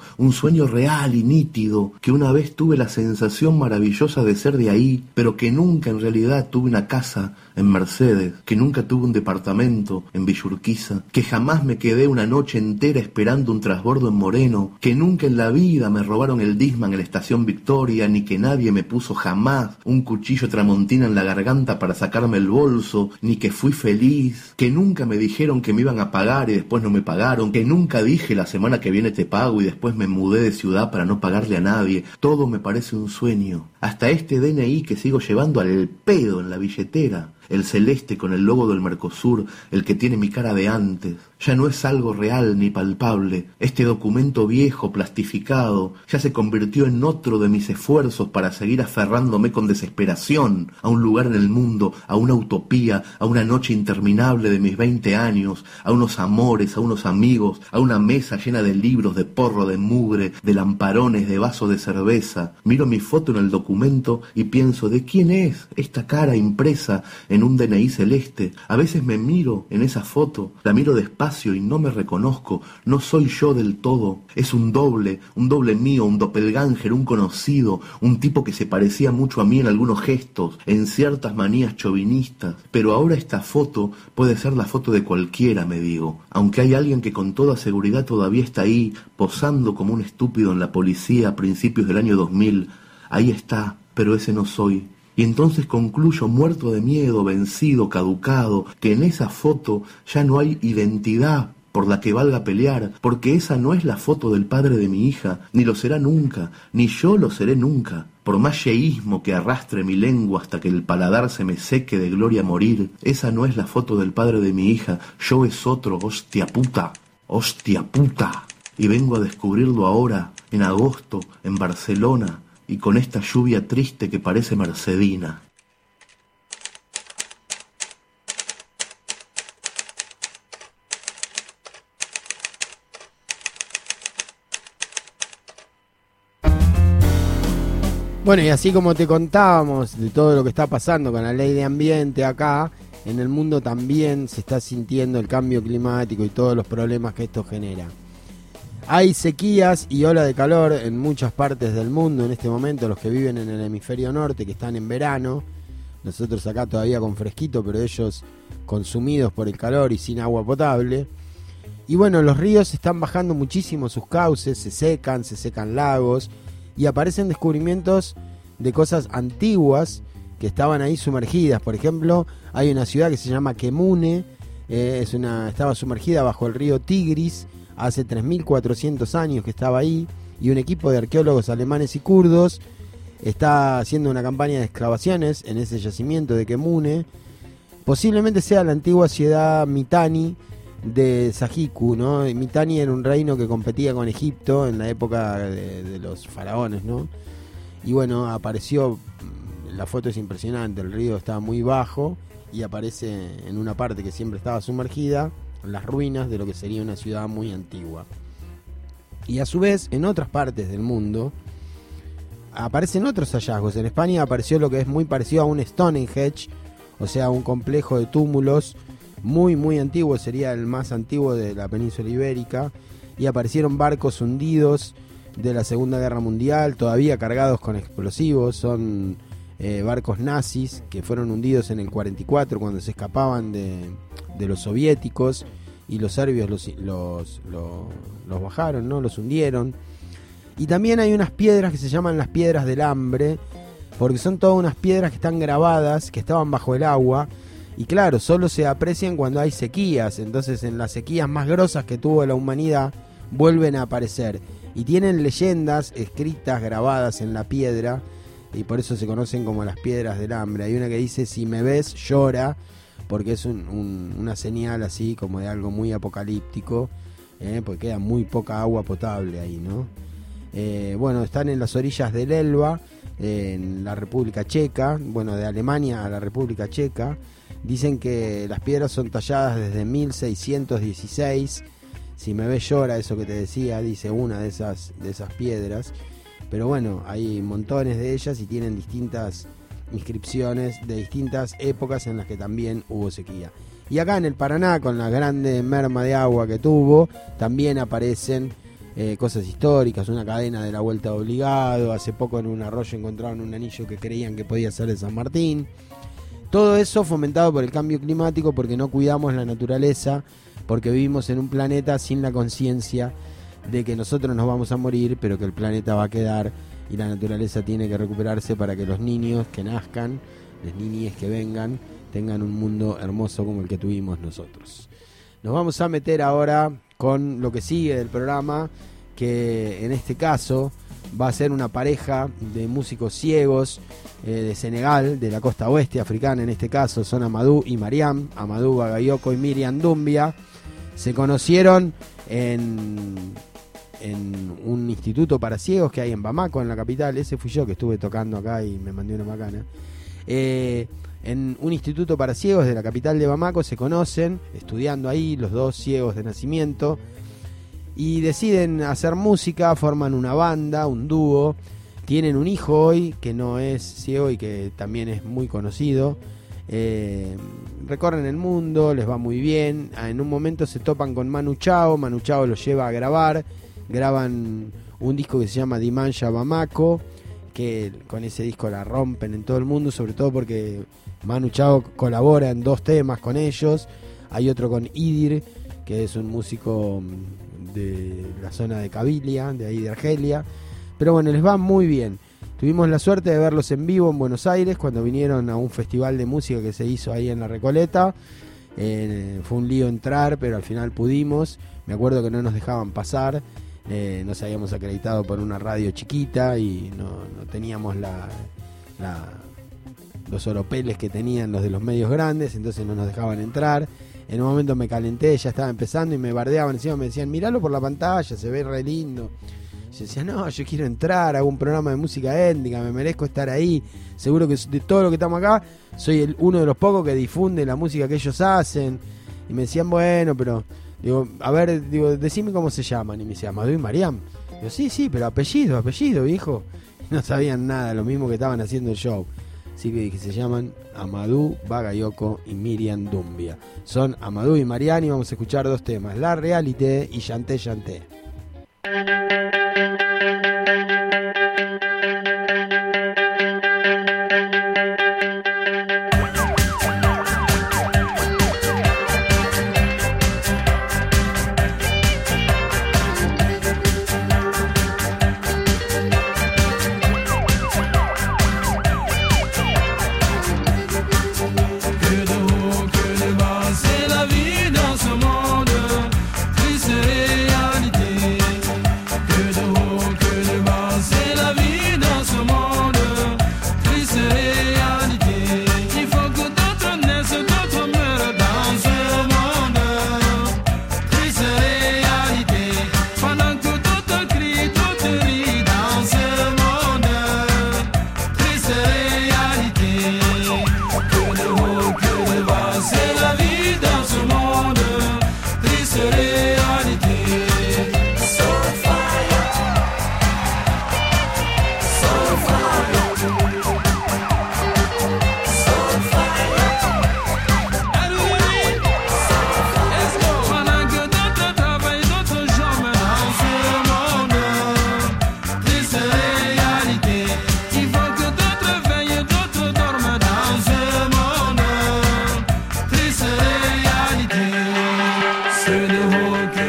real y nítido, que una vez tuve la sensación maravillosa de ser de ahí, pero que nunca en realidad tuve una casa en Mercedes, que nunca tuve un departamento en Villa Urquiza, que jamás me quedé una noche entera esperando un transbordo en Moreno, que nunca en la vida me robaron el Disman en la estación Victoria, ni que nadie me puso jamás un cuchillo tramontina en la garganta para sacarme el bolso, ni que fui feliz, que nunca me dijeron que me iban a pagar y después no me pagaron, que nunca dije la semana que viene te pago y después me mudé de ciudad para no pagarle a nadie. Todo me parece un sueño. Hasta este DNI que sigo llevando al pedo en la billetera, el celeste con el logo del Mercosur, el que tiene mi cara de antes, ya no es algo real ni palpable. Este documento viejo, plastificado, ya se convirtió en otro de mis esfuerzos para seguir aferrándome con desesperación a un lugar en el mundo, a una utopía, a una noche interminable de mis 20 años, a unos amores, a unos amigos, a una mesa llena de libros, de porro, de mugre, de lamparones, de vaso de cerveza. Miro mi foto en el documento y pienso, ¿de quién es esta cara impresa en un DNI celeste? A veces me miro en esa foto, la miro despacio y no me reconozco, no soy yo del todo, es un doble mío, un doppelganger, un conocido, un tipo que se parecía mucho a mí en algunos gestos, en ciertas manías chauvinistas, pero ahora esta foto puede ser la foto de cualquiera, me digo, aunque hay alguien que con toda seguridad todavía está ahí, posando como un estúpido en la policía a principios del año 2000, ahí está, pero ese no soy. Y entonces concluyo, muerto de miedo, vencido, caducado, que en esa foto ya no hay identidad por la que valga pelear, porque esa no es la foto del padre de mi hija, ni lo será nunca, ni yo lo seré nunca. Por más yeísmo que arrastre mi lengua hasta que el paladar se me seque de gloria morir, esa no es la foto del padre de mi hija, yo es otro, hostia puta, hostia puta. Y vengo a descubrirlo ahora, en agosto, en Barcelona, y con esta lluvia triste que parece mercedina. Bueno, y así como te contábamos de todo lo que está pasando con la ley de ambiente acá, en el mundo también se está sintiendo el cambio climático y todos los problemas que esto genera. Hay sequías y ola de calor en muchas partes del mundo en este momento, los que viven en el hemisferio norte, que están en verano, nosotros acá todavía con fresquito, pero ellos consumidos por el calor y sin agua potable. Y bueno, los ríos están bajando muchísimo sus cauces, se secan lagos y aparecen descubrimientos de cosas antiguas que estaban ahí sumergidas. Por ejemplo, hay una ciudad que se llama Kemune, estaba sumergida bajo el río Tigris, hace 3.400 años que estaba ahí, y un equipo de arqueólogos alemanes y kurdos está haciendo una campaña de excavaciones en ese yacimiento de Kemune, Posiblemente sea la antigua ciudad Mitanni de Sajiku, ¿no? Mitanni era un reino que competía con Egipto en la época de los faraones, ¿no? Y bueno, apareció, la foto es impresionante, el río estaba muy bajo y aparece en una parte que siempre estaba sumergida, las ruinas de lo que sería una ciudad muy antigua. Y a su vez, en otras partes del mundo aparecen otros hallazgos. En España apareció lo que es muy parecido a un Stonehenge, o sea, un complejo de túmulos muy muy antiguo, sería el más antiguo de la península ibérica, y aparecieron barcos hundidos de la Segunda Guerra Mundial, todavía cargados con explosivos. Son barcos nazis que fueron hundidos en el 44 cuando se escapaban de los soviéticos, y los serbios los bajaron, ¿no? Los hundieron. Y también hay unas piedras que se llaman las piedras del hambre, porque son todas unas piedras que están grabadas, que estaban bajo el agua, y claro, solo se aprecian cuando hay sequías. Entonces en las sequías más grosas que tuvo la humanidad vuelven a aparecer, y tienen leyendas escritas, grabadas en la piedra, y por eso se conocen como las piedras del hambre. Hay una que dice: si me ves, llora, porque es una señal así como de algo muy apocalíptico, porque queda muy poca agua potable ahí, ¿no? Bueno, están en las orillas del Elba, en la República Checa, bueno, de Alemania a la República Checa. Dicen que las piedras son talladas desde 1616. Si me ves, llora, eso que te decía, dice una de esas piedras. Pero bueno, hay montones de ellas y tienen distintas inscripciones de distintas épocas en las que también hubo sequía. Y acá en el Paraná, con la grande merma de agua que tuvo, también aparecen cosas históricas, una cadena de la Vuelta de Obligado. Hace poco en un arroyo encontraron un anillo que creían que podía ser de San Martín. Todo eso fomentado por el cambio climático, porque no cuidamos la naturaleza, porque vivimos en un planeta sin la conciencia de que nosotros nos vamos a morir, pero que el planeta va a quedar, y la naturaleza tiene que recuperarse para que los niños que nazcan, las niñas que vengan, tengan un mundo hermoso como el que tuvimos nosotros. Nos vamos a meter ahora con lo que sigue del programa, que en este caso va a ser una pareja de músicos ciegos de Senegal, de la costa oeste africana. En este caso son Amadou y Mariam, Amadou Bagayoko y Miriam Doumbia. Se conocieron en un instituto para ciegos que hay en Bamako, en la capital. Ese fui yo, que estuve tocando acá y me mandé una macana. En un instituto para ciegos de la capital de Bamako se conocen, estudiando ahí, los dos ciegos de nacimiento, y deciden hacer música, forman una banda, un dúo. Tienen un hijo hoy que no es ciego y que también es muy conocido. Recorren el mundo, les va muy bien. En un momento se topan con Manu Chao los lleva a grabar. Graban un disco que se llama Dimansha Bamako, que con ese disco la rompen en todo el mundo, sobre todo porque Manu Chao colabora en 2 temas con ellos. Hay otro con Idir, que es un músico de la zona de Cabilia, de ahí de Argelia. Pero bueno, les va muy bien. Tuvimos la suerte de verlos en vivo en Buenos Aires cuando vinieron a un festival de música que se hizo ahí en La Recoleta. Fue un lío entrar, pero al final pudimos. Me acuerdo que no nos dejaban pasar. Nos habíamos acreditado por una radio chiquita y no teníamos los oropeles que tenían los de los medios grandes, entonces no nos dejaban entrar. En un momento me calenté, ya estaba empezando y me bardeaban encima, me decían: miralo por la pantalla, se ve re lindo. Yo decía: no, yo quiero entrar, hago un programa de música étnica, me merezco estar ahí. Seguro que de todo lo que estamos acá, soy uno de los pocos que difunde la música que ellos hacen. Y me decían: bueno, pero... Digo, a ver, decime cómo se llaman. Y me decía: Amadou y Mariam. Digo: sí, pero apellido, viejo. Y no sabían nada, lo mismo que estaban haciendo el show. Así que se llaman Amadou Bagayoko y Miriam Doumbia. Son Amadou y Mariam, y vamos a escuchar 2 temas: La Réalité y Chanté Chanté. C'est la vie dans ce monde, triste réalité.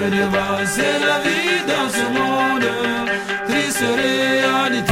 C'est la vie dans ce monde, triste réalité.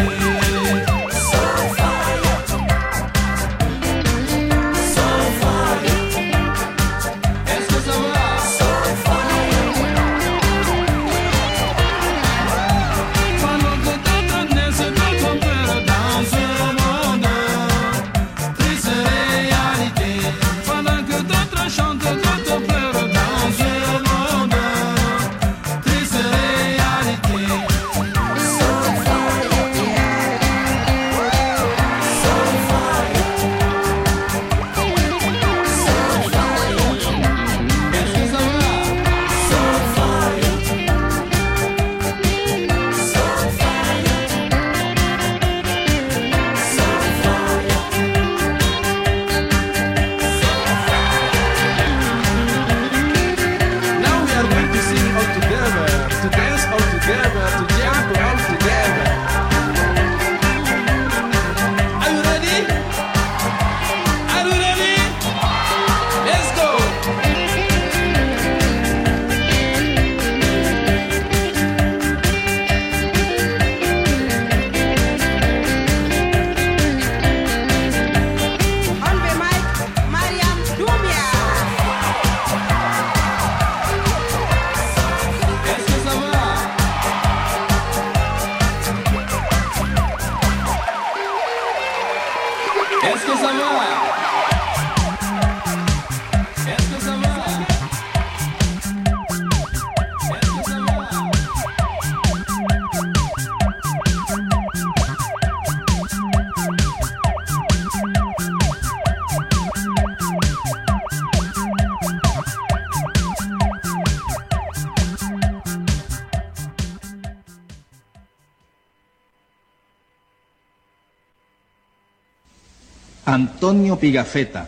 Antonio Pigafetta,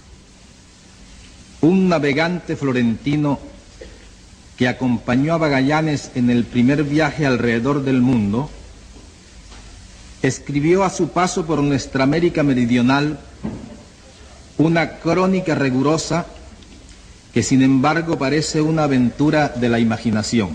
un navegante florentino que acompañó a Magallanes en el primer viaje alrededor del mundo, escribió a su paso por nuestra América meridional una crónica rigurosa que sin embargo parece una aventura de la imaginación.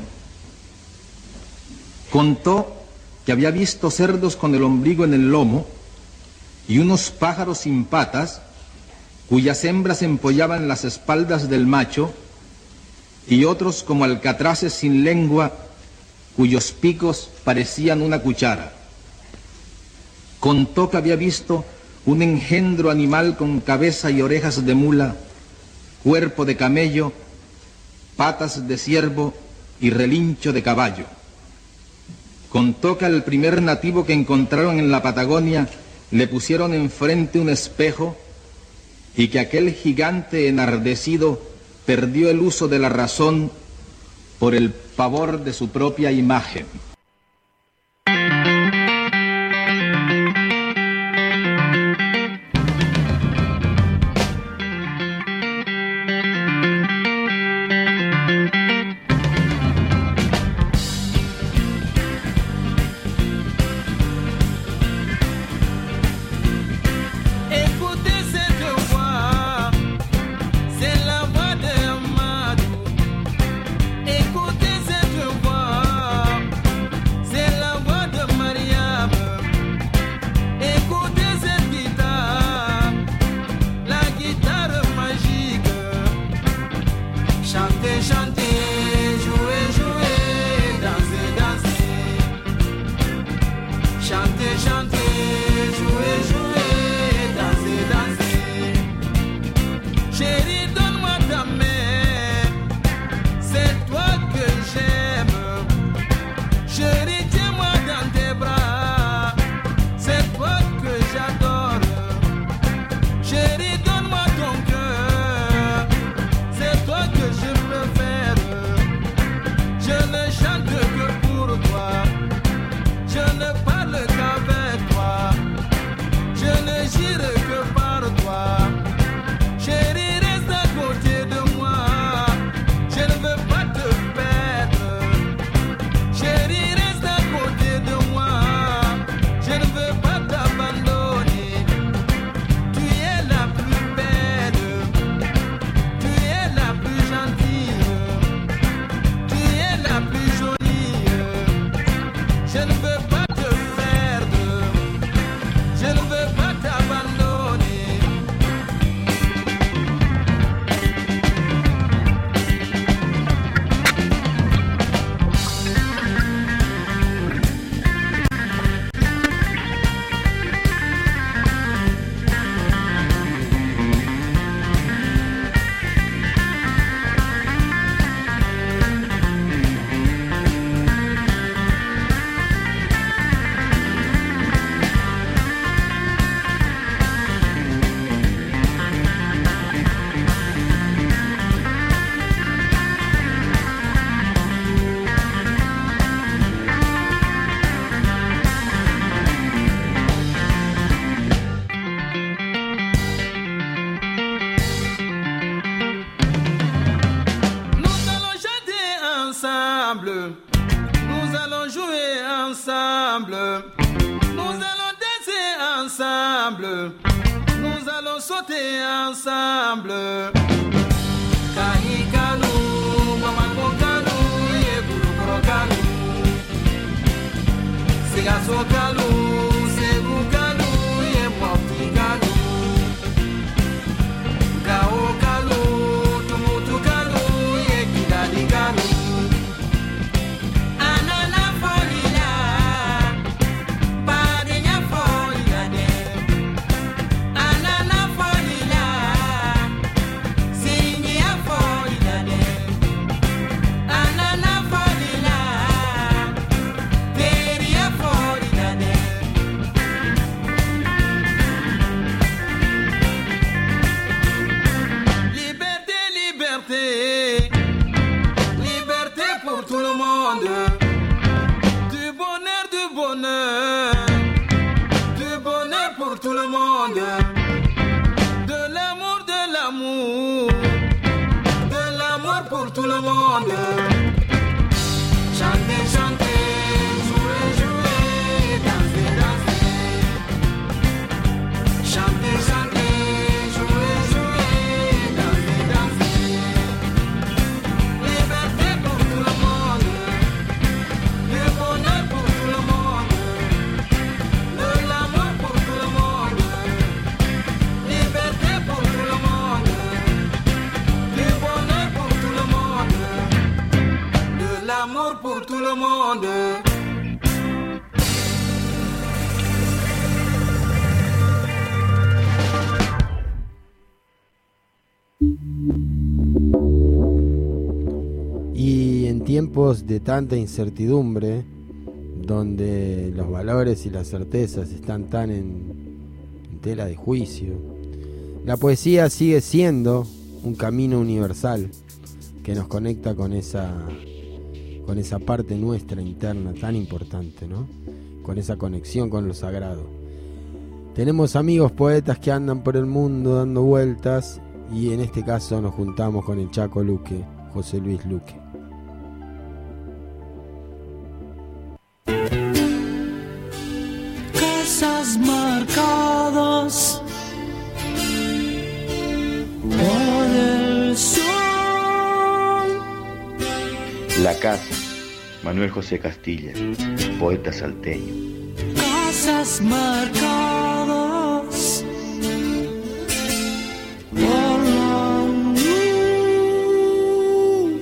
Contó que había visto cerdos con el ombligo en el lomo y unos pájaros sin patas, cuyas hembras empollaban las espaldas del macho, y otros como alcatraces sin lengua, cuyos picos parecían una cuchara. Contó que había visto un engendro animal con cabeza y orejas de mula, cuerpo de camello, patas de ciervo y relincho de caballo. Contó que al primer nativo que encontraron en la Patagonia le pusieron enfrente un espejo y que aquel gigante enardecido perdió el uso de la razón por el pavor de su propia imagen. ensemble. Nous allons jouer ensemble. Nous allons danser ensemble. Nous allons sauter ensemble. Kahikalu, mamakokalu, yebulukokalu. Sigasokalu, segukalu, yemoptikalu. Kaokalu, tumutukalu, yekidalikalu. Tout le monde, de l'amour, de l'amour, de l'amour pour tout le monde. Chantez, chantez, jouez, jouez, dansez, dansez. Chantez, chantez, jouez, jouez, dansez, dansez. Liberté pour tout le monde, le bonheur pour tout le monde, de l'amour pour tout le monde. L'amour pour tout le monde. Y en tiempos de tanta incertidumbre, donde los valores y las certezas están tan en tela de juicio, la poesía sigue siendo un camino universal que nos conecta con esa parte nuestra interna tan importante, ¿no? Con esa conexión con lo sagrado. Tenemos amigos poetas que andan por el mundo dando vueltas, y en este caso nos juntamos con el Chaco Luque, José Luis Luque. Casas marcadas por el sol. La casa, Manuel José Castilla, poeta salteño. Casas marcadas por la luz.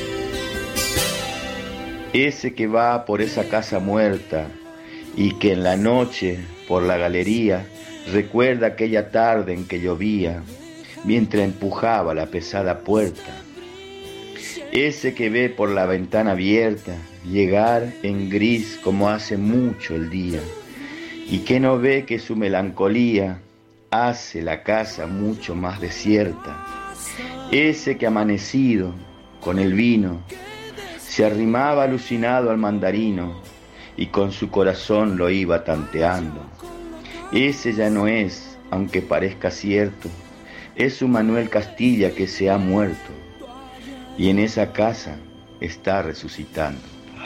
Ese que va por esa casa muerta y que en la noche, por la galería, recuerda aquella tarde en que llovía, mientras empujaba la pesada puerta. Ese que ve por la ventana abierta llegar en gris como hace mucho el día, y que no ve que su melancolía hace la casa mucho más desierta. Ese que amanecido con el vino se arrimaba alucinado al mandarino y con su corazón lo iba tanteando. Ese ya no es, aunque parezca cierto, es su Manuel Castilla que se ha muerto, y en esa casa está resucitando.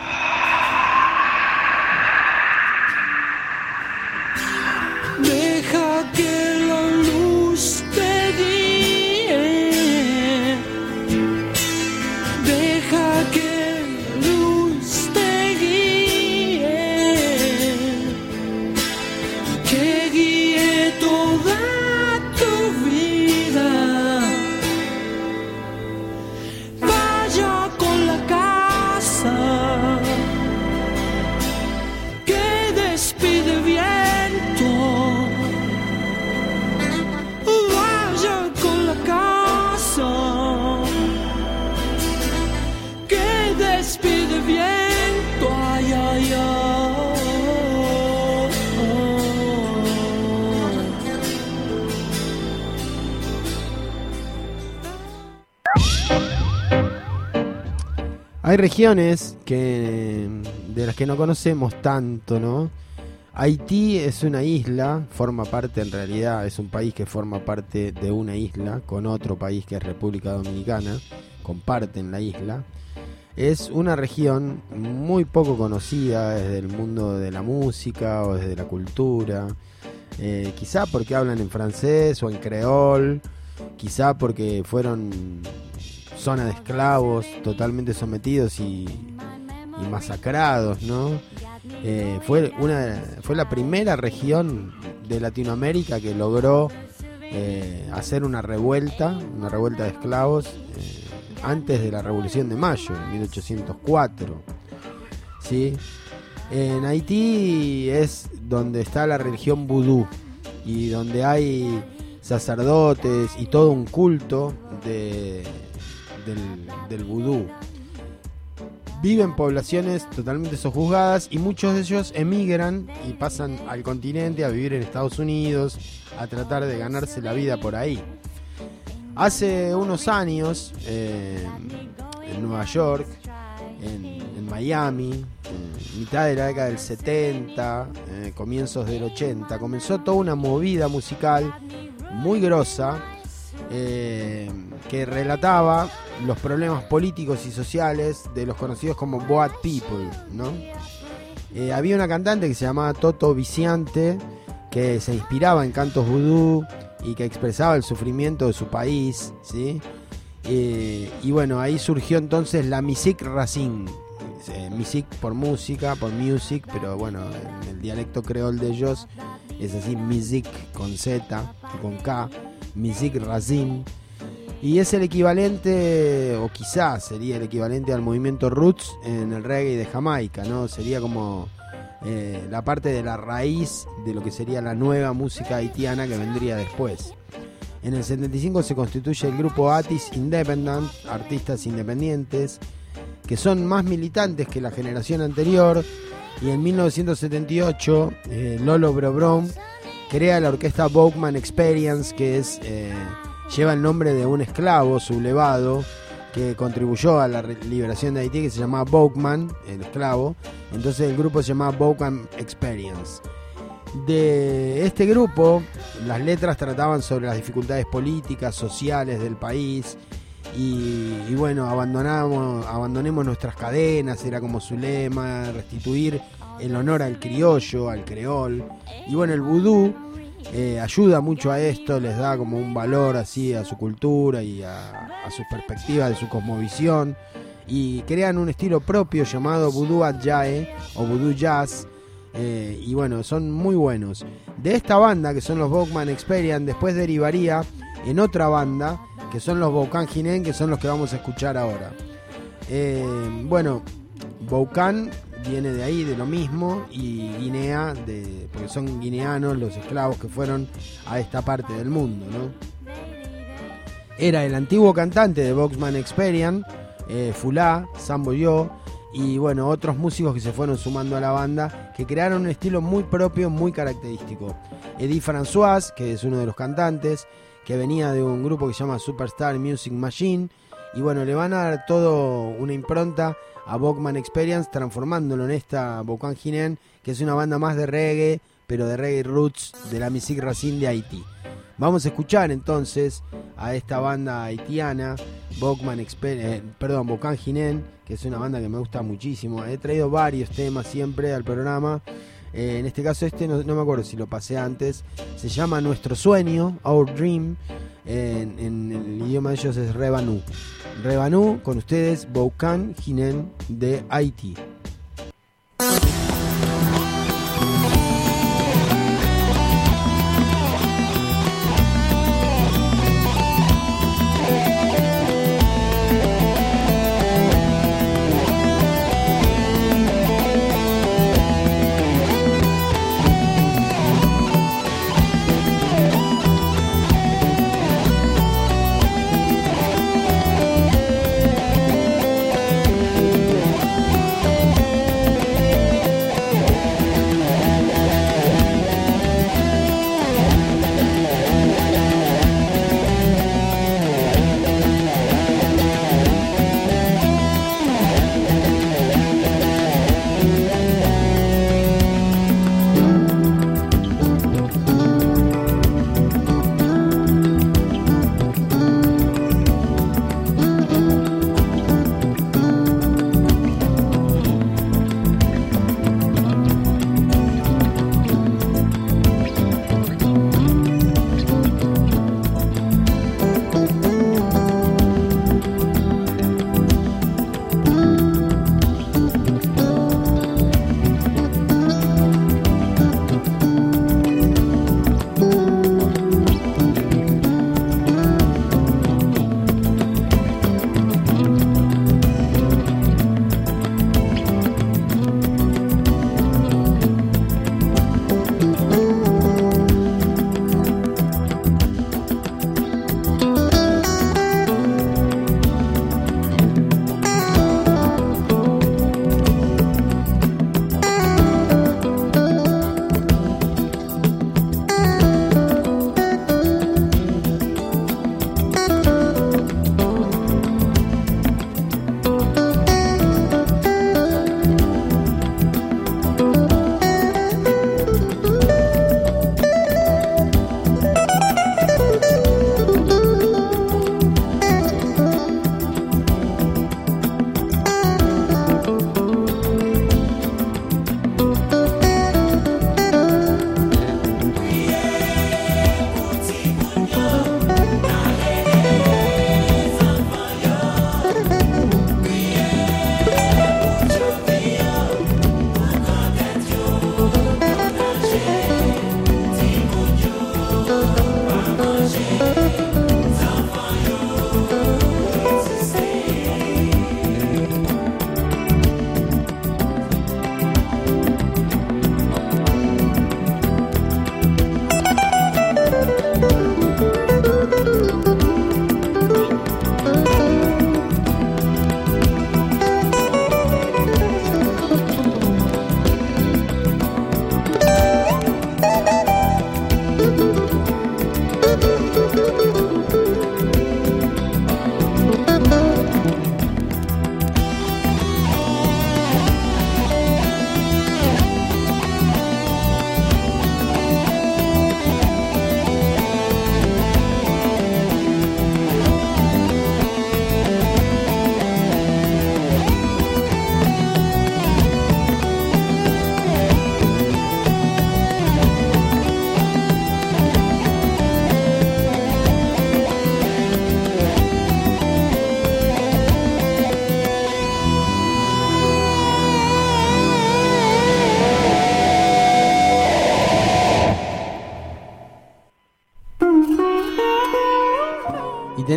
Deja que la luz te guíe, deja que la luz te guíe, que guíe toda tu vida. Vaya con la casa que despide viento. Vaya con la casa que despide viento. Ay, ay, Hay regiones de las que no conocemos tanto, ¿no? Haití es una isla, forma parte, en realidad es un país que forma parte de una isla con otro país que es República Dominicana, comparten la isla. es una región muy poco conocida desde el mundo de la música o desde la cultura. Quizá porque hablan en francés o en creol, quizá porque fueron zona de esclavos totalmente sometidos y masacrados, ¿no? Fue la primera región de Latinoamérica que logró hacer una revuelta de esclavos antes de la Revolución de Mayo, en 1804, ¿sí? En Haití es donde está la religión vudú y donde hay sacerdotes y todo un culto del vudú. Viven poblaciones totalmente sojuzgadas y muchos de ellos emigran y pasan al continente a vivir en Estados Unidos, a tratar de ganarse la vida por ahí. Hace unos años, en Nueva York, en Miami, en mitad de la década del 70, comienzos del 80, comenzó toda una movida musical muy grosa que relataba los problemas políticos y sociales de los conocidos como Boat People, ¿no? Había una cantante que se llamaba Toto Viciante, que se inspiraba en cantos vudú y que expresaba el sufrimiento de su país, ¿sí? Y bueno, ahí surgió entonces la Musique Racine. Musique por música, por music, pero bueno, en el dialecto creol de ellos es así, musique con Z y con K, Musique Racine. Y es el equivalente, o quizás sería el equivalente al movimiento roots en el reggae de Jamaica, ¿no? Sería como la parte de la raíz de lo que sería la nueva música haitiana que vendría después. En el 75 se constituye el grupo Atis Independent, artistas independientes, que son más militantes que la generación anterior, y en 1978 Lolo Brobrom crea la orquesta Bowman Experience, que es lleva el nombre de un esclavo sublevado que contribuyó a la liberación de Haití, que se llamaba Bowman, el esclavo. Entonces el grupo se llamaba Bowman Experience. De este grupo, las letras trataban sobre las dificultades políticas, sociales del país, y bueno, abandonemos nuestras cadenas, era como su lema, restituir el honor al criollo, al creol. Y bueno, el vudú ayuda mucho a esto, les da como un valor así a su cultura y a sus perspectivas de su cosmovisión, y crean un estilo propio llamado Voodoo Adjaye o Voodoo Jazz. Y bueno, son muy buenos. De esta banda, que son los Bowman Experience, después derivaría en otra banda, que son los Boucan Ginen, que son los que vamos a escuchar ahora. Bueno, Boucan viene de ahí, de lo mismo, y Guinea, porque son guineanos los esclavos que fueron a esta parte del mundo, ¿no? Era el antiguo cantante de Bowman Experience, Fulá, Samboyo, y bueno, otros músicos que se fueron sumando a la banda, que crearon un estilo muy propio, muy característico. Eddie François, que es uno de los cantantes, que venía de un grupo que se llama Superstar Music Machine, y bueno, le van a dar todo una impronta a Bowman Experience, transformándolo en esta Boucan Ginen, que es una banda más de reggae, pero de reggae roots de la Musique Racine de Haití. Vamos a escuchar entonces a esta banda haitiana, Boucan Ginen, que es una banda que me gusta muchísimo. He traído varios temas siempre al programa. En este caso no me acuerdo si lo pasé antes. Se llama Nuestro Sueño, Our Dream. En el idioma de ellos es Rebanú. Rebanú, con ustedes, Boucan Ginen de Haití.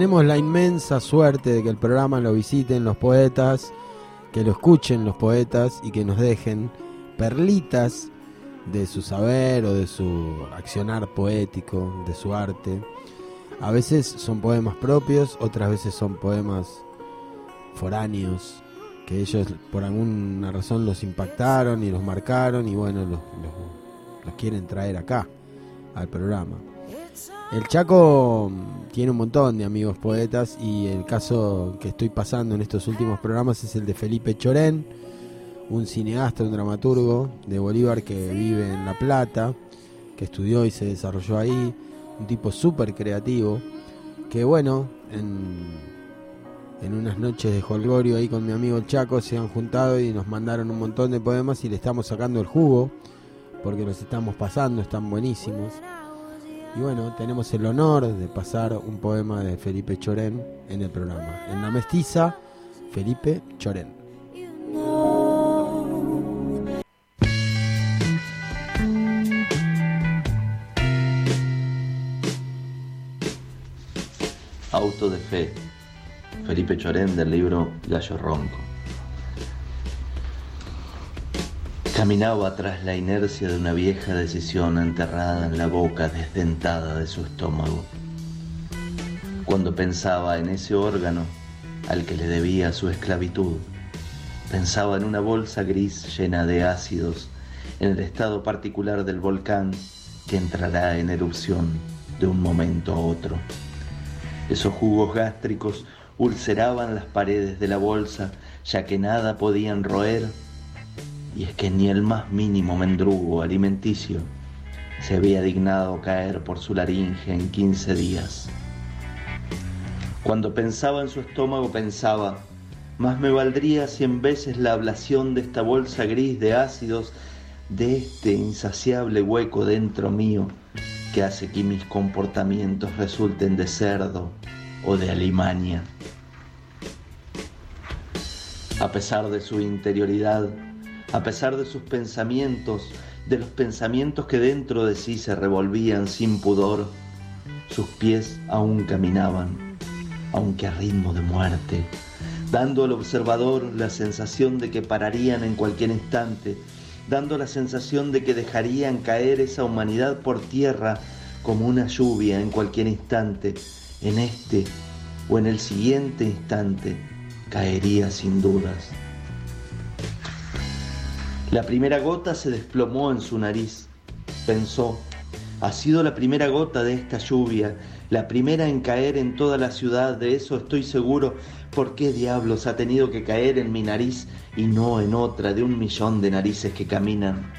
tenemos la inmensa suerte de que el programa lo visiten los poetas, que lo escuchen los poetas y que nos dejen perlitas de su saber o de su accionar poético, de su arte. A veces son poemas propios, otras veces son poemas foráneos, que ellos por alguna razón los impactaron y los marcaron y bueno, los quieren traer acá al programa. El Chaco tiene un montón de amigos poetas y el caso que estoy pasando en estos últimos programas es el de Felipe Chorén, un cineasta, un dramaturgo de Bolívar que vive en La Plata, que estudió y se desarrolló ahí, un tipo súper creativo, que bueno, en unas noches de jolgorio ahí con mi amigo el Chaco se han juntado y nos mandaron un montón de poemas y le estamos sacando el jugo, porque los estamos pasando, están buenísimos. Y bueno, tenemos el honor de pasar un poema de Felipe Chorén en el programa. En La Mestiza, Felipe Chorén. Auto de fe, Felipe Chorén, del libro Gallo Ronco. Caminaba tras la inercia de una vieja decisión enterrada en la boca desdentada de su estómago. Cuando pensaba en ese órgano al que le debía su esclavitud, pensaba en una bolsa gris llena de ácidos, en el estado particular del volcán que entrará en erupción de un momento a otro. Esos jugos gástricos ulceraban las paredes de la bolsa, ya que nada podían roer, y es que ni el más mínimo mendrugo alimenticio se había dignado caer por su laringe en 15 días. Cuando pensaba en su estómago pensaba, más me valdría 100 veces la ablación de esta bolsa gris de ácidos, de este insaciable hueco dentro mío que hace que mis comportamientos resulten de cerdo o de alimaña. A pesar de su interioridad, a pesar de sus pensamientos, de los pensamientos que dentro de sí se revolvían sin pudor, sus pies aún caminaban, aunque a ritmo de muerte, dando al observador la sensación de que pararían en cualquier instante, dando la sensación de que dejarían caer esa humanidad por tierra como una lluvia en cualquier instante, en este o en el siguiente instante, caería sin dudas. La primera gota se desplomó en su nariz. Pensó, ha sido la primera gota de esta lluvia, la primera en caer en toda la ciudad, de eso estoy seguro. ¿Por qué diablos ha tenido que caer en mi nariz y no en otra de 1.000.000 de narices que caminan?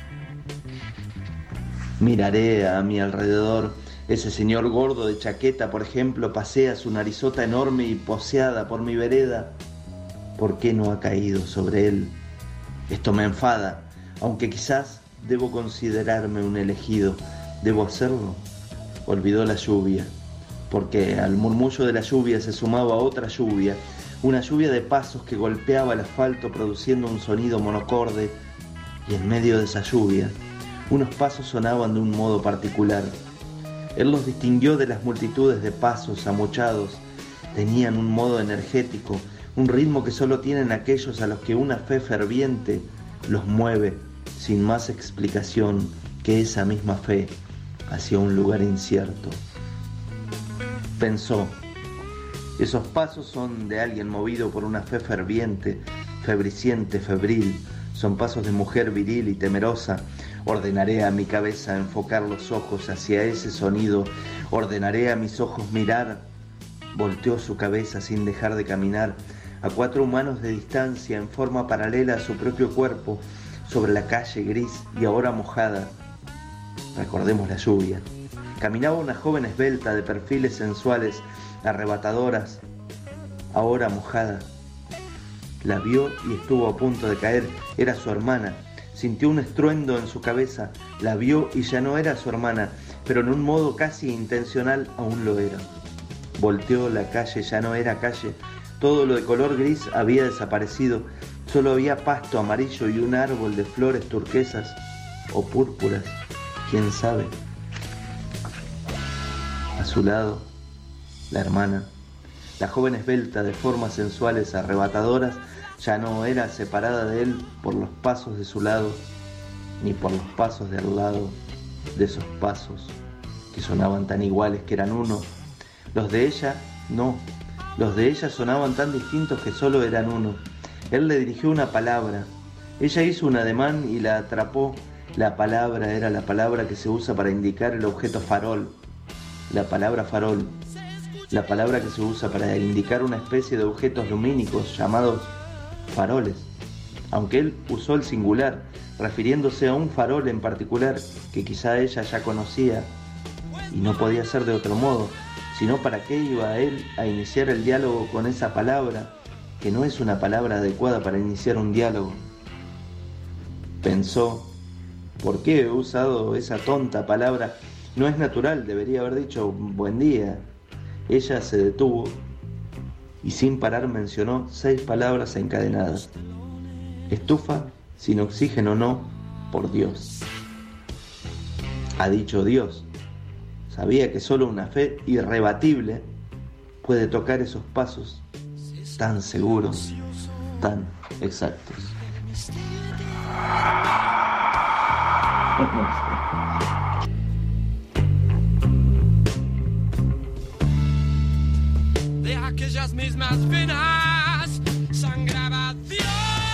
Miraré a mi alrededor. Ese señor gordo de chaqueta, por ejemplo, pasea su narizota enorme y poseada por mi vereda. ¿Por qué no ha caído sobre él? Esto me enfada, aunque quizás debo considerarme un elegido. ¿Debo hacerlo? Olvidó la lluvia, porque al murmullo de la lluvia se sumaba otra lluvia, una lluvia de pasos que golpeaba el asfalto produciendo un sonido monocorde, y en medio de esa lluvia, unos pasos sonaban de un modo particular. Él los distinguió de las multitudes de pasos amochados. Tenían un modo energético, un ritmo que solo tienen aquellos a los que una fe ferviente los mueve sin más explicación que esa misma fe hacia un lugar incierto. Pensó, esos pasos son de alguien movido por una fe ferviente, febriciente, febril, son pasos de mujer viril y temerosa. Ordenaré a mi cabeza enfocar los ojos hacia ese sonido, ordenaré a mis ojos mirar. Volteó su cabeza sin dejar de caminar a 4 humanos de distancia en forma paralela a su propio cuerpo sobre la calle gris y ahora mojada. Recordemos la lluvia. Caminaba una joven esbelta de perfiles sensuales, arrebatadoras, ahora mojada. La vio y estuvo a punto de caer. Era su hermana. Sintió un estruendo en su cabeza. La vio y ya no era su hermana, pero en un modo casi intencional aún lo era. Volteó, la calle ya no era calle. Todo lo de color gris había desaparecido. Solo había pasto amarillo y un árbol de flores turquesas o púrpuras. ¿Quién sabe? A su lado, la hermana, La joven esbelta de formas sensuales arrebatadoras ya no era separada de él por los pasos de su lado, ni por los pasos de al lado de esos pasos que sonaban tan iguales que eran uno. Los de ella, no. Los de ella sonaban tan distintos que solo eran uno. Él le dirigió una palabra. Ella hizo un ademán y la atrapó. La palabra era la palabra que se usa para indicar el objeto farol. La palabra farol. La palabra que se usa para indicar una especie de objetos lumínicos llamados faroles. Aunque él usó el singular, refiriéndose a un farol en particular que quizá ella ya conocía, y no podía ser de otro modo, sino para qué iba él a iniciar el diálogo con esa palabra, que no es una palabra adecuada para iniciar un diálogo. Pensó, ¿por qué he usado esa tonta palabra? No es natural, debería haber dicho buen día. Ella se detuvo y sin parar mencionó 6 palabras encadenadas. Estufa, sin oxígeno no, por Dios. Ha dicho Dios. Sabía que solo una fe irrebatible puede tocar esos pasos tan seguros, tan exactos. De aquellas mismas venas sangraba Dios.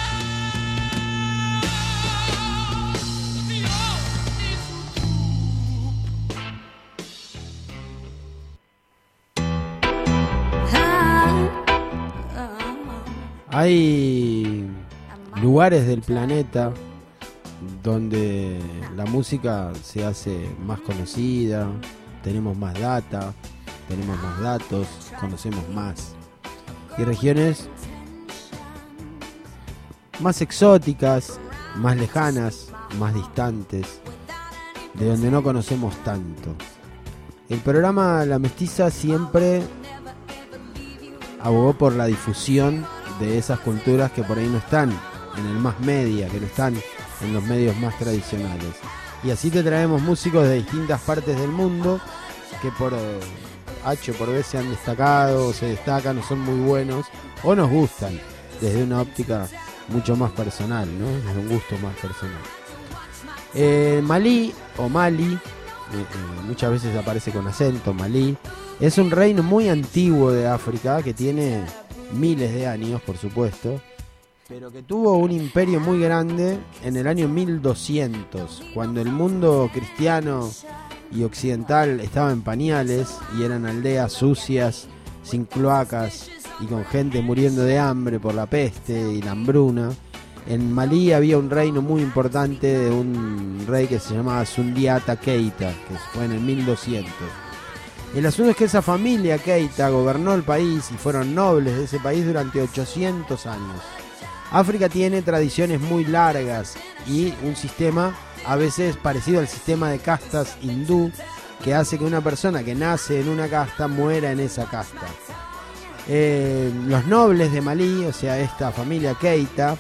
Hay lugares del planeta donde la música se hace más conocida, tenemos más data, tenemos más datos, conocemos más. Y regiones más exóticas, más lejanas, más distantes, de donde no conocemos tanto. El programa La Mestiza siempre abogó por la difusión de esas culturas que por ahí no están en el más media, que no están en los medios más tradicionales. Y así te traemos músicos de distintas partes del mundo que por H o por B se han destacado, o se destacan, o son muy buenos, o nos gustan desde una óptica mucho más personal, ¿no? Desde un gusto más personal. Malí o Mali, muchas veces aparece con acento, Malí, es un reino muy antiguo de África que tiene miles de años, por supuesto, pero que tuvo un imperio muy grande en el año 1200, cuando el mundo cristiano y occidental estaba en pañales y eran aldeas sucias, sin cloacas y con gente muriendo de hambre por la peste y la hambruna. En Malí había un reino muy importante de un rey que se llamaba Sundiata Keita, que fue en el 1200. El asunto es que esa familia Keita gobernó el país y fueron nobles de ese país durante 800 años. África tiene tradiciones muy largas y un sistema a veces parecido al sistema de castas hindú, que hace que una persona que nace en una casta muera en esa casta. Los nobles de Malí, o sea, esta familia Keita,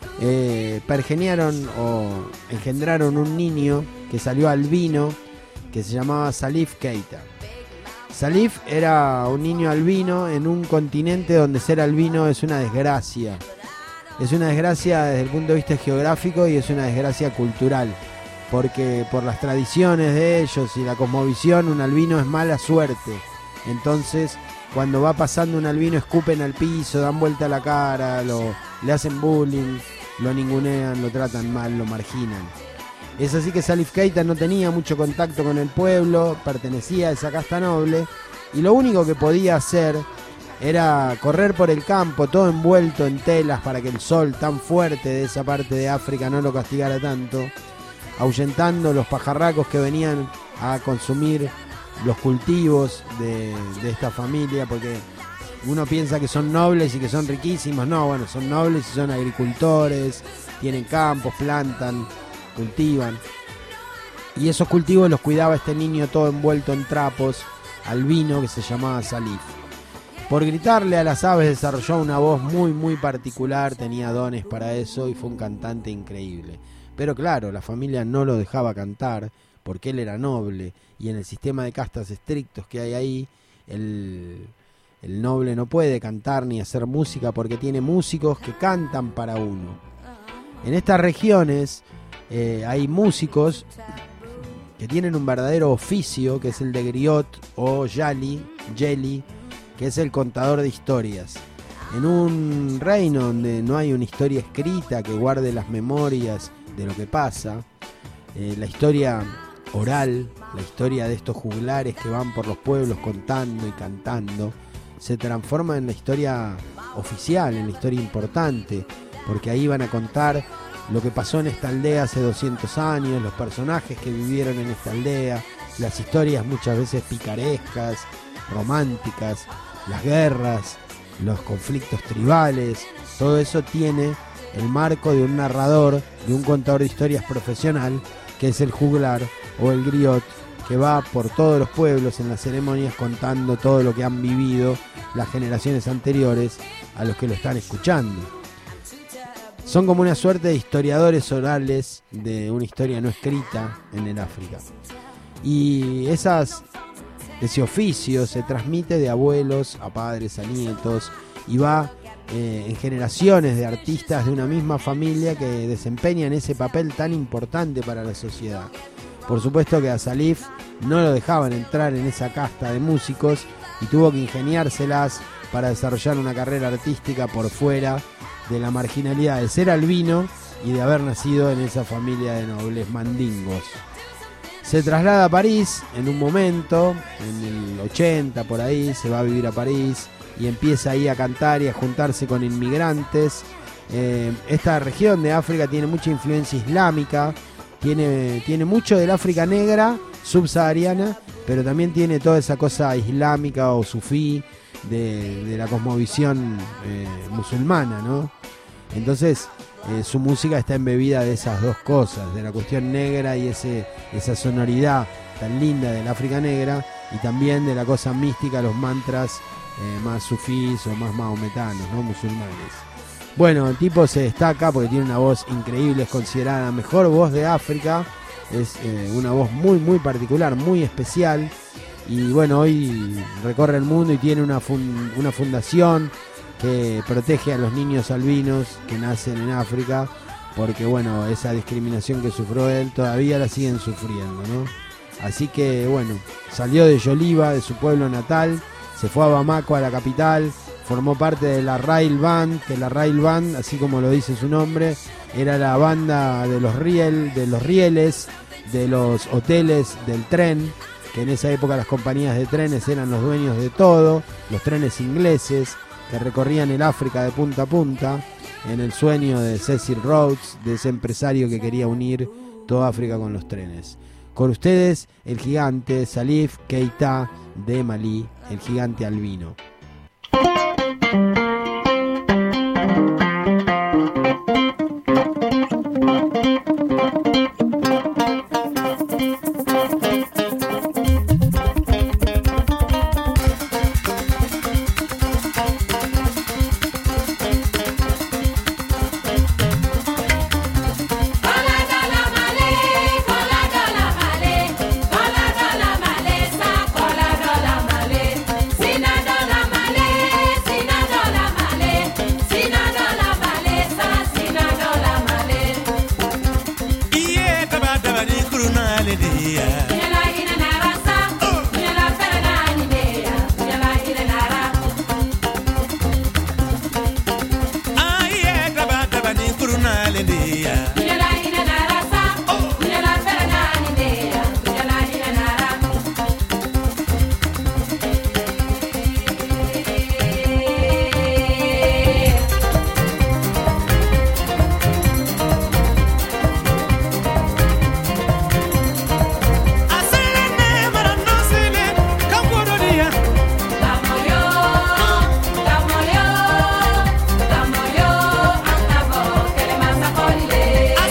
pergeniaron o engendraron un niño que salió albino, que se llamaba Salif Keita. Salif era un niño albino en un continente donde ser albino es una desgracia. Es una desgracia desde el punto de vista geográfico y es una desgracia cultural, porque por las tradiciones de ellos y la cosmovisión, un albino es mala suerte. Entonces, cuando va pasando un albino, escupen al piso, dan vuelta a la cara, le hacen bullying, lo ningunean, lo tratan mal, lo marginan. Es así que Salif Keita no tenía mucho contacto con el pueblo, pertenecía a esa casta noble, y lo único que podía hacer era correr por el campo, todo envuelto en telas para que el sol tan fuerte de esa parte de África no lo castigara tanto, ahuyentando los pajarracos que venían a consumir los cultivos de esta familia, porque uno piensa que son nobles y que son riquísimos. No, bueno, son nobles y son agricultores, tienen campos, plantan, cultivan, y esos cultivos los cuidaba este niño todo envuelto en trapos, albino, que se llamaba Salif. Por gritarle a las aves desarrolló una voz muy muy particular, tenía dones para eso y fue un cantante increíble. Pero claro, la familia no lo dejaba cantar porque él era noble, y en el sistema de castas estrictos que hay ahí, El noble no puede cantar ni hacer música porque tiene músicos que cantan para uno. En estas regiones hay músicos que tienen un verdadero oficio, que es el de griot o yali, que es el contador de historias. En un reino donde no hay una historia escrita que guarde las memorias de lo que pasa, la historia oral, la historia de estos juglares que van por los pueblos contando y cantando, se transforma en la historia oficial, en la historia importante, porque ahí van a contar lo que pasó en esta aldea hace 200 años, los personajes que vivieron en esta aldea, las historias muchas veces picarescas, románticas, las guerras, los conflictos tribales. Todo eso tiene el marco de un narrador, de un contador de historias profesional, que es el juglar o el griot, que va por todos los pueblos en las ceremonias contando todo lo que han vivido las generaciones anteriores a los que lo están escuchando. Son como una suerte de historiadores orales de una historia no escrita en el África. Y ese oficio se transmite de abuelos a padres, a nietos, y va en generaciones de artistas de una misma familia que desempeñan ese papel tan importante para la sociedad. Por supuesto que a Salif no lo dejaban entrar en esa casta de músicos y tuvo que ingeniárselas para desarrollar una carrera artística por fuera de la marginalidad de ser albino y de haber nacido en esa familia de nobles mandingos. Se traslada a París en un momento, en el 80 por ahí, se va a vivir a París y empieza ahí a cantar y a juntarse con inmigrantes. Esta región de África tiene mucha influencia islámica, tiene mucho del África negra, subsahariana, pero también tiene toda esa cosa islámica o sufí de la cosmovisión musulmana, ¿no? Entonces su música está embebida de esas dos cosas, de la cuestión negra y esa sonoridad tan linda del África negra, y también de la cosa mística, los mantras más sufís o más mahometanos, ¿no? Musulmanes. Bueno, el tipo se destaca porque tiene una voz increíble, es considerada la mejor voz de África, es una voz muy muy particular, muy especial, y bueno, hoy recorre el mundo y tiene una fundación que protege a los niños albinos que nacen en África, porque bueno, esa discriminación que sufrió él todavía la siguen sufriendo, ¿no? Así que bueno, salió de Yoliva, de su pueblo natal, se fue a Bamako, a la capital, formó parte de la Rail Band, que la Rail Band, así como lo dice su nombre, era la banda de los rieles, de los hoteles del tren, que en esa época las compañías de trenes eran los dueños de todo, los trenes ingleses que recorrían el África de punta a punta, en el sueño de Cecil Rhodes, de ese empresario que quería unir toda África con los trenes. Con ustedes, el gigante Salif Keita de Malí, el gigante albino. Yeah.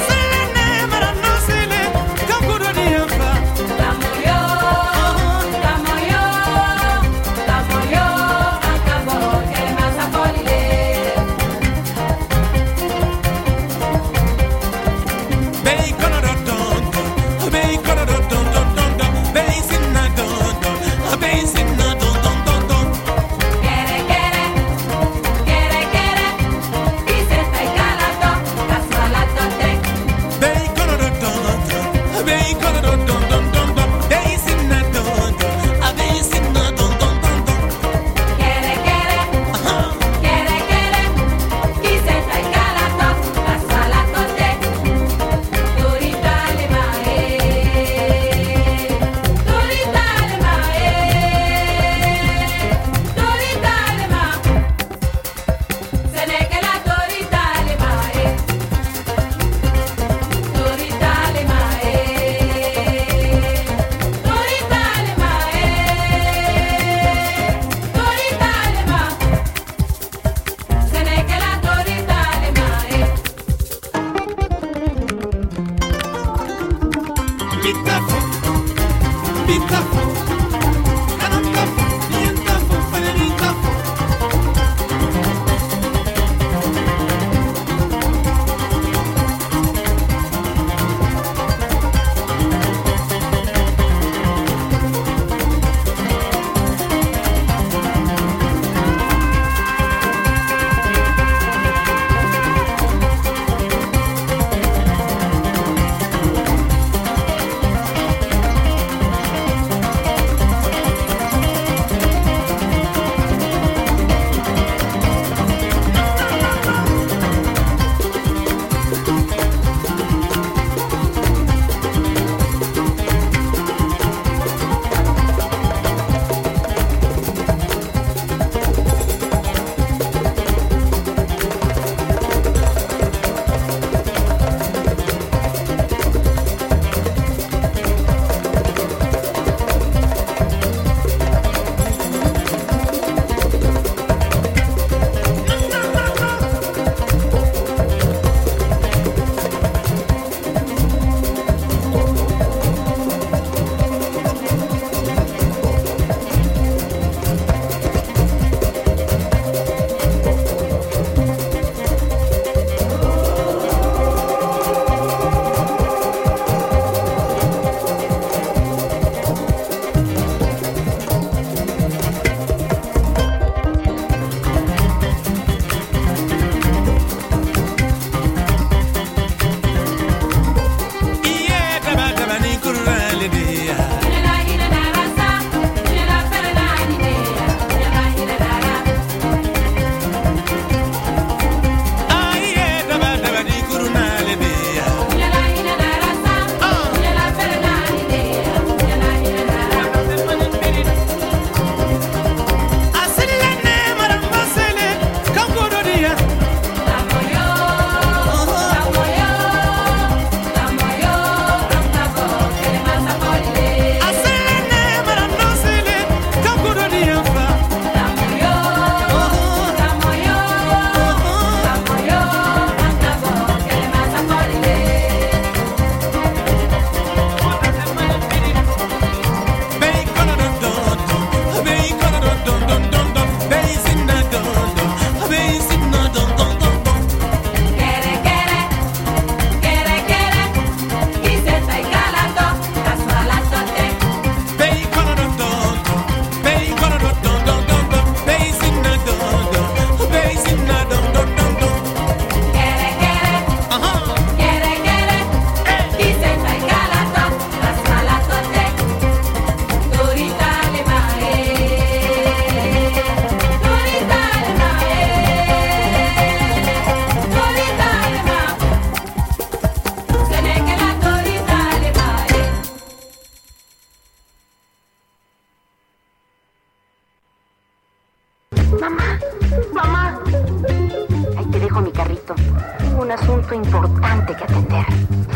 importante que atender.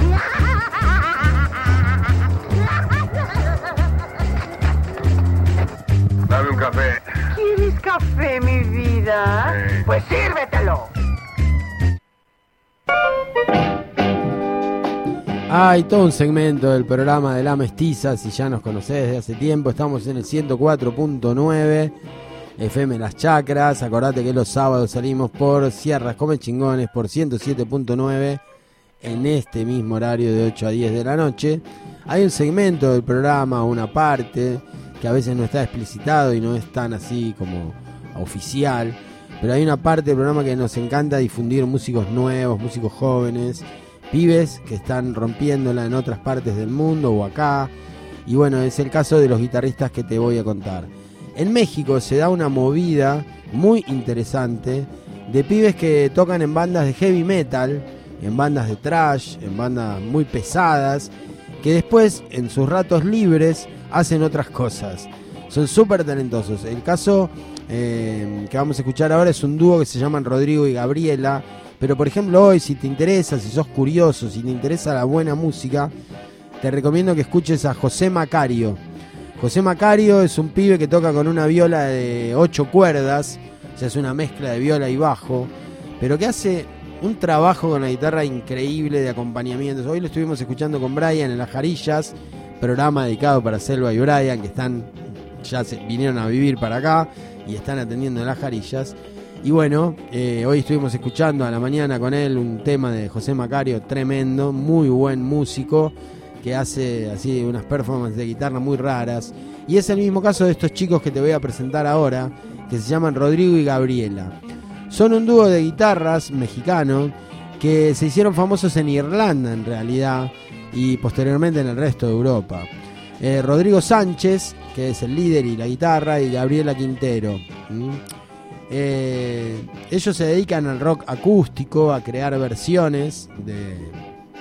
Dame un café. ¿Quieres café, mi vida? Sí. Pues sírvetelo. Hay todo un segmento del programa de La Mestiza, si ya nos conocés desde hace tiempo. Estamos en el 104.9 FM Las Chacras. Acordate que los sábados salimos por Sierras Come Chingones por 107.9 en este mismo horario de 8 a 10 de la noche. Hay un segmento del programa, una parte que a veces no está explicitado y no es tan así como oficial, pero hay una parte del programa que nos encanta difundir músicos nuevos, músicos jóvenes, pibes que están rompiéndola en otras partes del mundo o acá. Y bueno, es el caso de los guitarristas que te voy a contar. En México se da una movida muy interesante de pibes que tocan en bandas de heavy metal, en bandas de thrash, en bandas muy pesadas, que después en sus ratos libres hacen otras cosas. Son súper talentosos. El caso que vamos a escuchar ahora es un dúo que se llaman Rodrigo y Gabriela. Pero por ejemplo hoy, si te interesa, si sos curioso, si te interesa la buena música, te recomiendo que escuches a José Macario. José Macario es un pibe que toca con una viola de 8 cuerdas, o sea, es una mezcla de viola y bajo, pero que hace un trabajo con la guitarra increíble de acompañamientos. Hoy lo estuvimos escuchando con Brian en Las Jarillas, programa dedicado para Selva y Brian, que vinieron a vivir para acá y están atendiendo en Las Jarillas. Y bueno, hoy estuvimos escuchando a la mañana con él un tema de José Macario tremendo, muy buen músico, que hace así unas performances de guitarra muy raras. Y es el mismo caso de estos chicos que te voy a presentar ahora, que se llaman Rodrigo y Gabriela. Son un dúo de guitarras mexicano que se hicieron famosos en Irlanda en realidad y posteriormente en el resto de Europa. Rodrigo Sánchez, que es el líder y la guitarra, y Gabriela Quintero. Ellos se dedican al rock acústico, a crear versiones de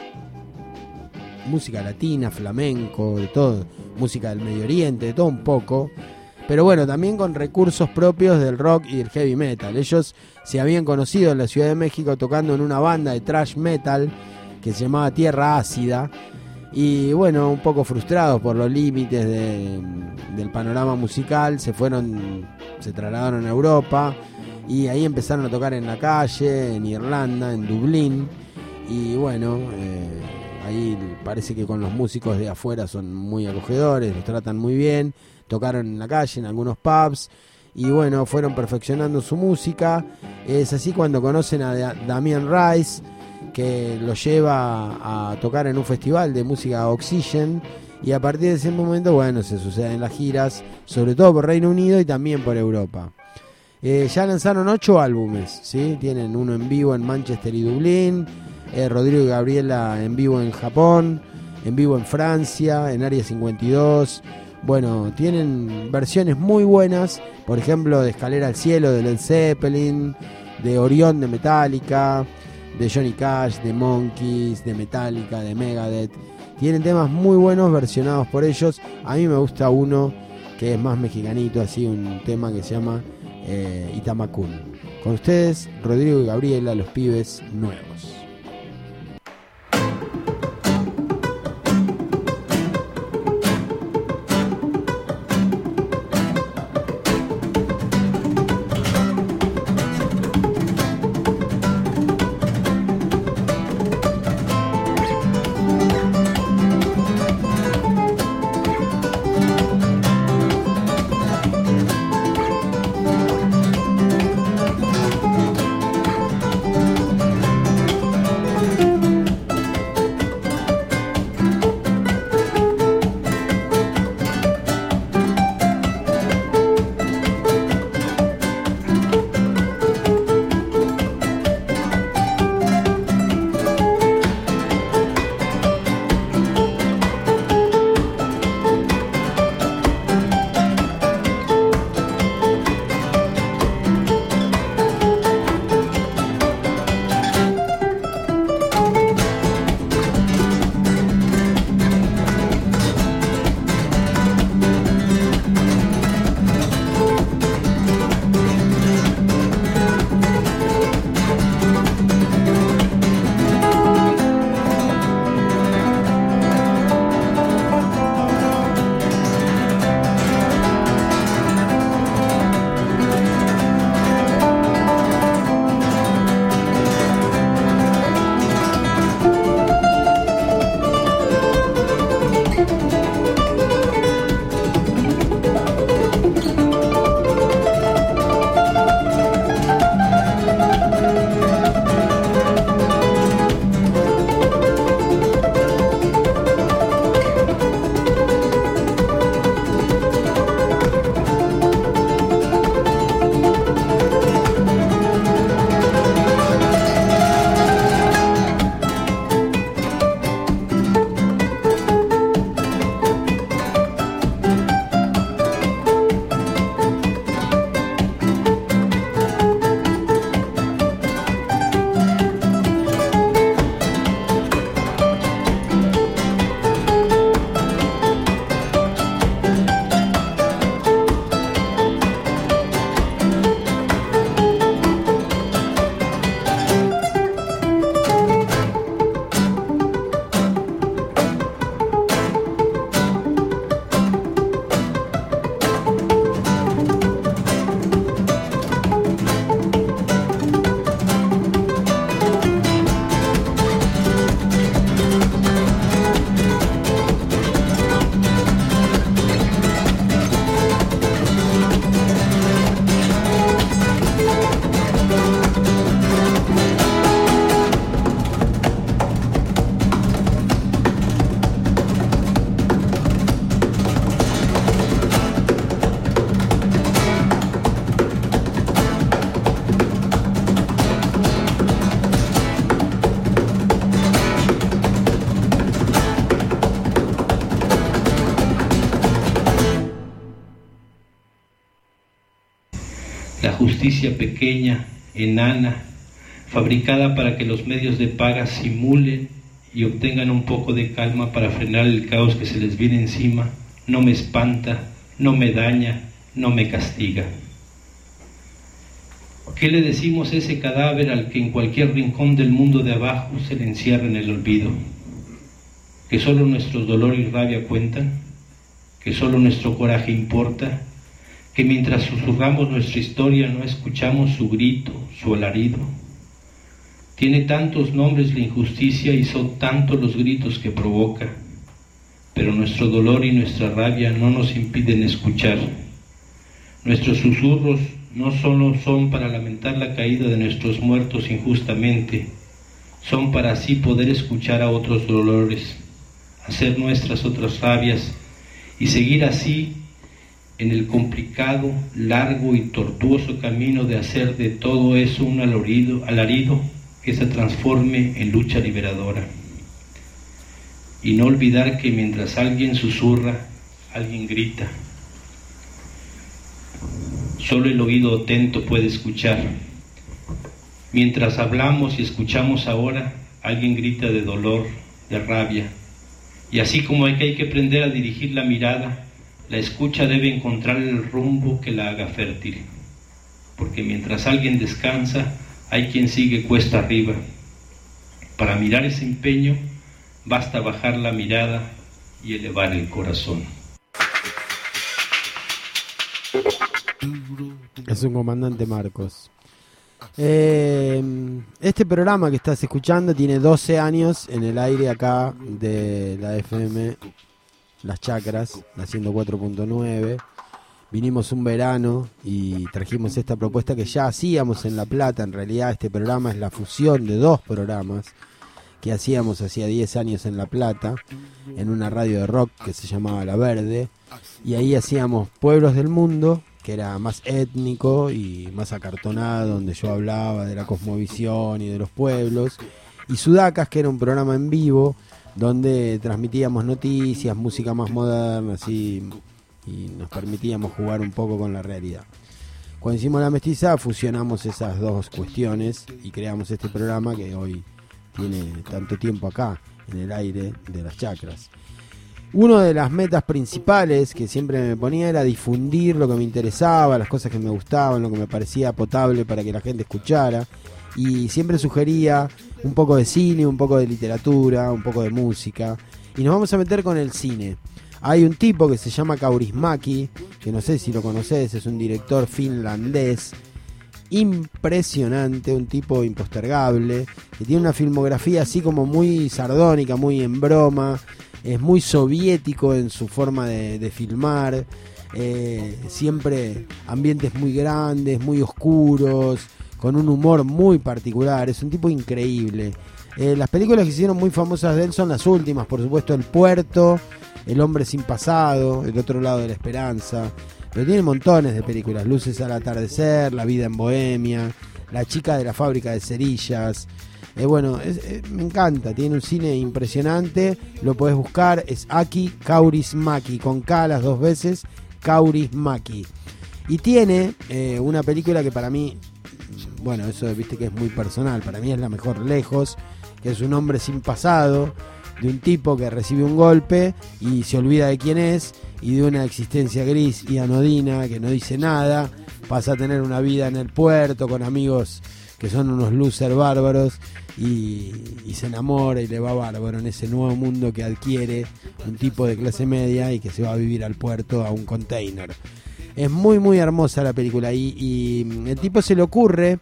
música latina, flamenco, de todo, música del Medio Oriente, de todo un poco, pero bueno, también con recursos propios del rock y del heavy metal. Ellos se habían conocido en la Ciudad de México tocando en una banda de thrash metal que se llamaba Tierra Ácida, y bueno, un poco frustrados por los límites del panorama musical, se trasladaron a Europa y ahí empezaron a tocar en la calle, en Irlanda, en Dublín, y bueno, ahí parece que con los músicos de afuera son muy acogedores, los tratan muy bien, tocaron en la calle, en algunos pubs, y bueno, fueron perfeccionando su música. Es así cuando conocen a Damien Rice, que lo lleva a tocar en un festival de música Oxygen, y a partir de ese momento, bueno, se suceden las giras, sobre todo por Reino Unido y también por Europa. Ya lanzaron 8 álbumes, ¿sí? Tienen uno en vivo en Manchester y Dublín, Rodrigo y Gabriela en vivo en Japón, en vivo en Francia, en Área 52. Bueno, tienen versiones muy buenas, por ejemplo, de Escalera al Cielo de Led Zeppelin, de Orión de Metallica, de Johnny Cash, de Monkees, de Metallica, de Megadeth. Tienen temas muy buenos versionados por ellos. A mí me gusta uno que es más mexicanito, así un tema que se llama Itamacún. Con ustedes, Rodrigo y Gabriela, los pibes nuevos. justicia pequeña, enana, fabricada para que los medios de paga simulen y obtengan un poco de calma para frenar el caos que se les viene encima, no me espanta, no me daña, no me castiga. ¿Qué le decimos a ese cadáver al que en cualquier rincón del mundo de abajo se le encierra en el olvido? ¿Que solo nuestros dolor y rabia cuentan? ¿Que solo nuestro coraje importa? ¿Que mientras susurramos nuestra historia no escuchamos su grito, su alarido? Tiene tantos nombres la injusticia y son tantos los gritos que provoca, pero nuestro dolor y nuestra rabia no nos impiden escuchar. Nuestros susurros no solo son para lamentar la caída de nuestros muertos injustamente, son para así poder escuchar a otros dolores, hacer nuestras otras rabias y seguir así en el complicado, largo y tortuoso camino de hacer de todo eso un alarido que se transforme en lucha liberadora. Y no olvidar que mientras alguien susurra, alguien grita. Solo el oído atento puede escuchar. Mientras hablamos y escuchamos ahora, alguien grita de dolor, de rabia. Y así como hay que aprender a dirigir la mirada, la escucha debe encontrar el rumbo que la haga fértil. Porque mientras alguien descansa, hay quien sigue cuesta arriba. Para mirar ese empeño, basta bajar la mirada y elevar el corazón. Es un comandante Marcos. Este programa que estás escuchando tiene 12 años en el aire acá de la FM Las Chacras, la 104.9. Vinimos un verano y trajimos esta propuesta que ya hacíamos en La Plata. En realidad este programa es la fusión de dos programas que hacíamos hacía 10 años en La Plata, en una radio de rock que se llamaba La Verde, y ahí hacíamos Pueblos del Mundo, que era más étnico y más acartonado, donde yo hablaba de la cosmovisión y de los pueblos, y Sudacas, que era un programa en vivo donde transmitíamos noticias, música más moderna, así, y nos permitíamos jugar un poco con la realidad. Cuando hicimos La Mestiza fusionamos esas dos cuestiones y creamos este programa que hoy tiene tanto tiempo acá en el aire de Las Chacras. Una de las metas principales que siempre me ponía era difundir lo que me interesaba, las cosas que me gustaban, lo que me parecía potable para que la gente escuchara, y siempre sugería un poco de cine, un poco de literatura, un poco de música, y nos vamos a meter con el cine. Hay un tipo que se llama Kaurismäki, que no sé si lo conoces, es un director finlandés impresionante, un tipo impostergable, que tiene una filmografía así como muy sardónica, muy en broma, es muy soviético en su forma de filmar, siempre ambientes muy grandes, muy oscuros, con un humor muy particular, es un tipo increíble. Las películas que hicieron muy famosas de él son las últimas, por supuesto El Puerto, El Hombre Sin Pasado, El Otro Lado de la Esperanza, pero tiene montones de películas, Luces al Atardecer, La Vida en Bohemia, La Chica de la Fábrica de Cerillas. Bueno, me encanta, tiene un cine impresionante, lo podés buscar, es Aki Kaurismäki, con K las dos veces, Kaurismäki. Y tiene una película que para mí, bueno, eso viste que es muy personal, para mí es la mejor lejos, que es Un Hombre Sin Pasado, de un tipo que recibe un golpe y se olvida de quién es, y de una existencia gris y anodina que no dice nada, pasa a tener una vida en el puerto con amigos que son unos losers bárbaros, y se enamora y le va bárbaro en ese nuevo mundo que adquiere un tipo de clase media y que se va a vivir al puerto, a un container. Es muy muy hermosa la película, y el tipo se le ocurre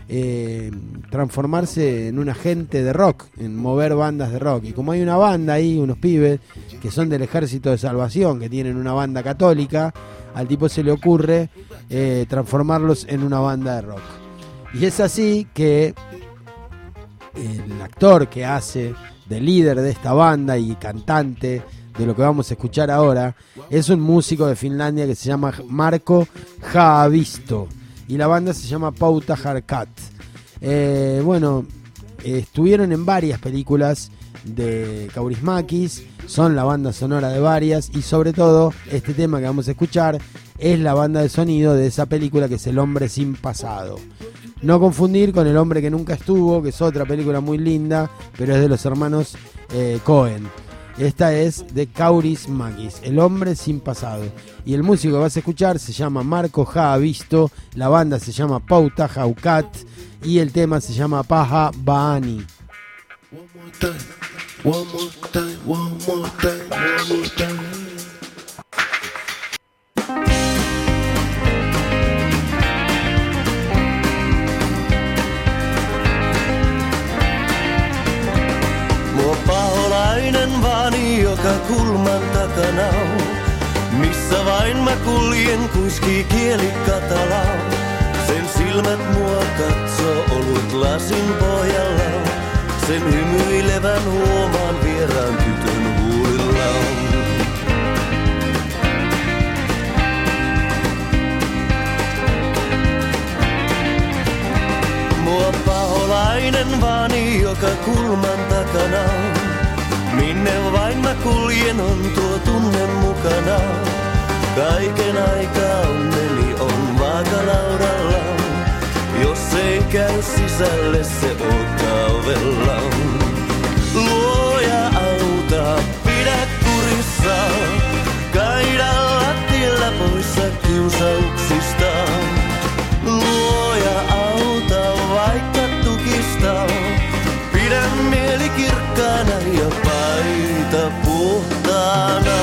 transformarse en un agente de rock, en mover bandas de rock, y como hay una banda ahí, unos pibes que son del Ejército de Salvación, que tienen una banda católica, al tipo se le ocurre transformarlos en una banda de rock. Y es así que el actor que hace de líder de esta banda y cantante de lo que vamos a escuchar ahora es un músico de Finlandia que se llama Marko Haavisto, y la banda se llama Pauta Harkat. Bueno, estuvieron en varias películas de Kaurismäkis, son la banda sonora de varias, y sobre todo este tema que vamos a escuchar es la banda de sonido de esa película que es El hombre sin pasado. No confundir con El hombre que nunca estuvo, que es otra película muy linda, pero es de los hermanos Cohen. Esta es de Kaurismäkis, El hombre sin pasado. Y el músico que vas a escuchar se llama Marco Haavisto, la banda se llama Pauta Haukat y el tema se llama Paha Baani. One more time, one more time, one more time. Mua paholainen vaani joka kulman takana on. Missä vain mä kuljen, kuiskii kieli katalaa. Sen silmät mua katsoo olut lasin pohjalla. Sen hymyilevän huomaan vieraan tytön huulillaan. Mua paholainen vaani joka kulman takana on. Minne vain mä kuljen on tuo tunne mukana. Kaiken aikaa onneni on vaakalaudalla. Jos ei käy sisälle, se odottaa ovella. Luoja auta, pidä kurissa. Kaida lattialla poissa kiusauksista. Luoja auta, vaikka tukista. Pidä mieli kirkkaana ja paita puhtaana.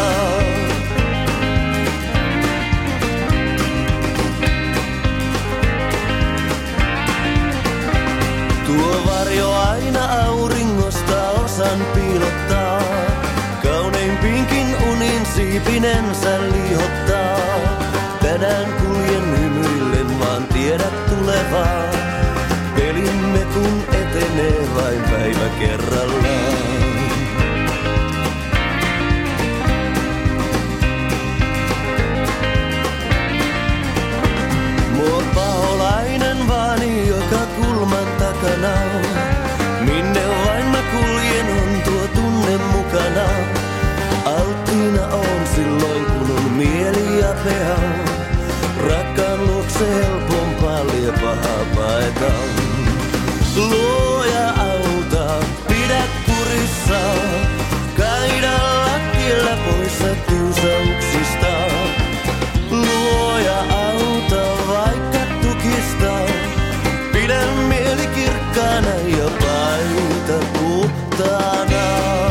Tuo varjo aina auringosta osan piilottaa. Kauneimpiinkin unin siipinensä liihottaa. Tänään kuljen hymyillen, vaan tiedät tulevaa. Pelimme kun etenee vain päivä kerrallaan. Mua paholainen vaani joka kulman takana on. Minne vain mä kuljen on tuo tunne mukana. Alttiina on silloin kun on mieli ja peha. Rakkaan luokse helpompaa lie pahaa paeta. Luoja auta, pidä kurissa. Kaida lattialla poissa kiusauksista. Luoja auta, vaikka tukista. Pidä mieli kirkkaana ja paita puhtaana.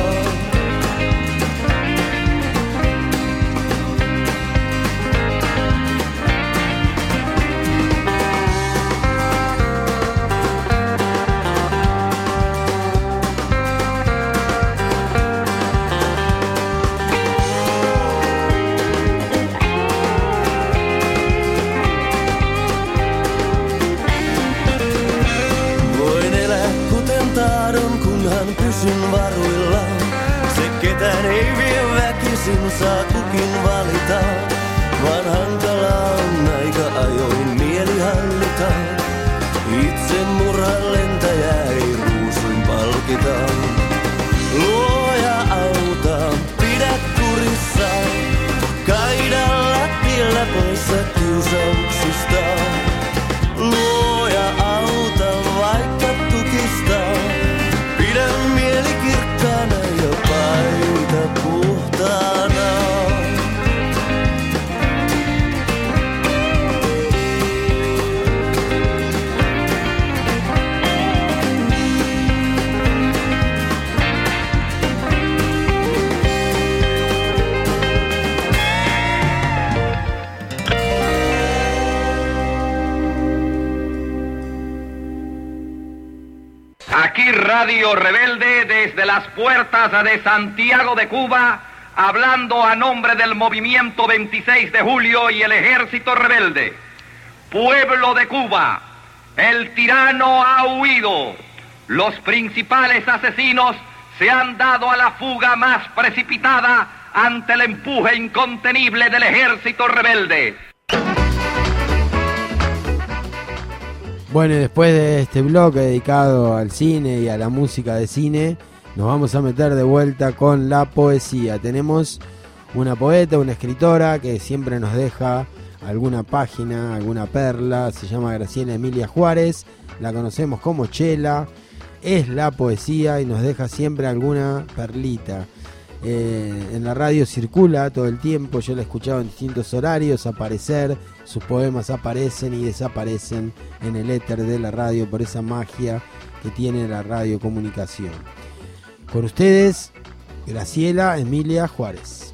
Pysyn varuilla, se ketään ei vie väkisin, saa kukin valita. Vaan hankala on aika ajoin mieli hallita. Itse murhan lentäjä ei ruusuin palkita. Luoja auta, pidä kurissa. Kaida lattialla poissa kiusauksista. Luoja auta, vaikka tukista. Pidä mieli kirkkaana ja paita puhtaana. Aquí Radio Rebelde desde las puertas de Santiago de Cuba, hablando a nombre del movimiento 26 de julio y el ejército rebelde. Pueblo de Cuba, el tirano ha huido. Los principales asesinos se han dado a la fuga más precipitada ante el empuje incontenible del ejército rebelde. Bueno, y después de este bloque dedicado al cine y a la música de cine, nos vamos a meter de vuelta con la poesía. Tenemos una poeta, una escritora que siempre nos deja alguna página, alguna perla. Se llama Graciela Emilia Juárez, la conocemos como Chela. Es la poesía y nos deja siempre alguna perlita. En la radio circula todo el tiempo, yo la he escuchado en distintos horarios aparecer, sus poemas aparecen y desaparecen en el éter de la radio por esa magia que tiene la radiocomunicación. Con ustedes, Graciela Emilia Juárez.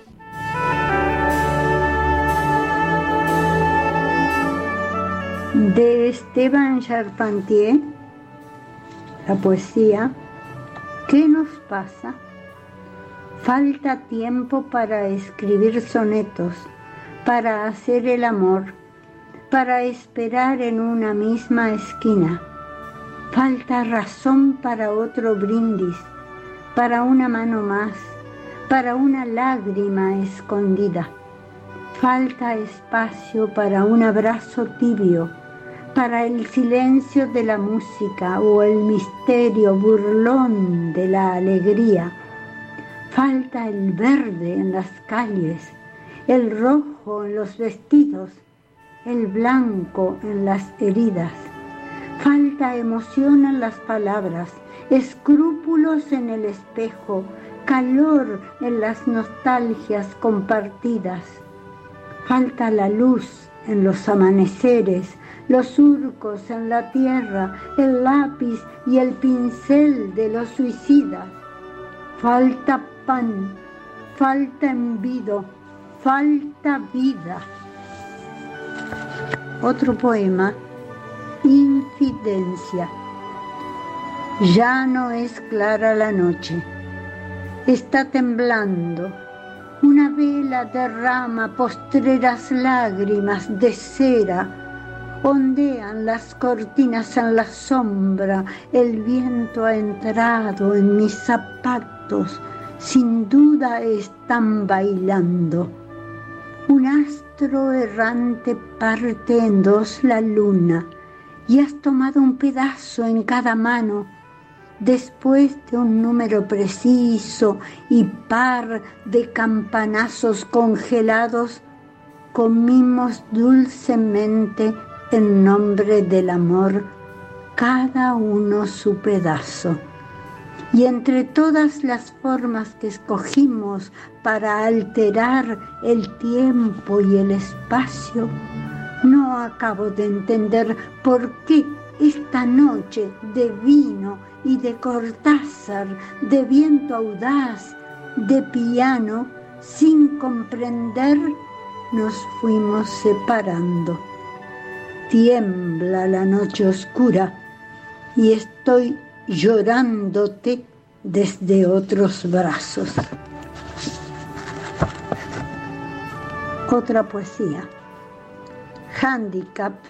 De Esteban Charpentier, la poesía. ¿Qué nos pasa? Falta tiempo para escribir sonetos, para hacer el amor, para esperar en una misma esquina. Falta razón para otro brindis, para una mano más, para una lágrima escondida. Falta espacio para un abrazo tibio, para el silencio de la música o el misterio burlón de la alegría. Falta el verde en las calles, el rojo en los vestidos, el blanco en las heridas. Falta emoción en las palabras, escrúpulos en el espejo, calor en las nostalgias compartidas. Falta la luz en los amaneceres, los surcos en la tierra, el lápiz y el pincel de los suicidas. Falta pan, falta envido, falta vida. Otro poema, Infidencia. Ya no es clara la noche, está temblando. Una vela derrama postreras lágrimas de cera. Ondean las cortinas en la sombra, el viento ha entrado en mis zapatos, sin duda están bailando. Un astro errante parte en dos la luna, y has tomado un pedazo en cada mano. Después de un número preciso y par de campanazos congelados, comimos dulcemente en nombre del amor, cada uno su pedazo. Y entre todas las formas que escogimos para alterar el tiempo y el espacio, no acabo de entender por qué esta noche de vino y de Cortázar, de viento audaz, de piano, sin comprender, nos fuimos separando. Tiembla la noche oscura y estoy llorándote desde otros brazos. Otra poesía, Handicap.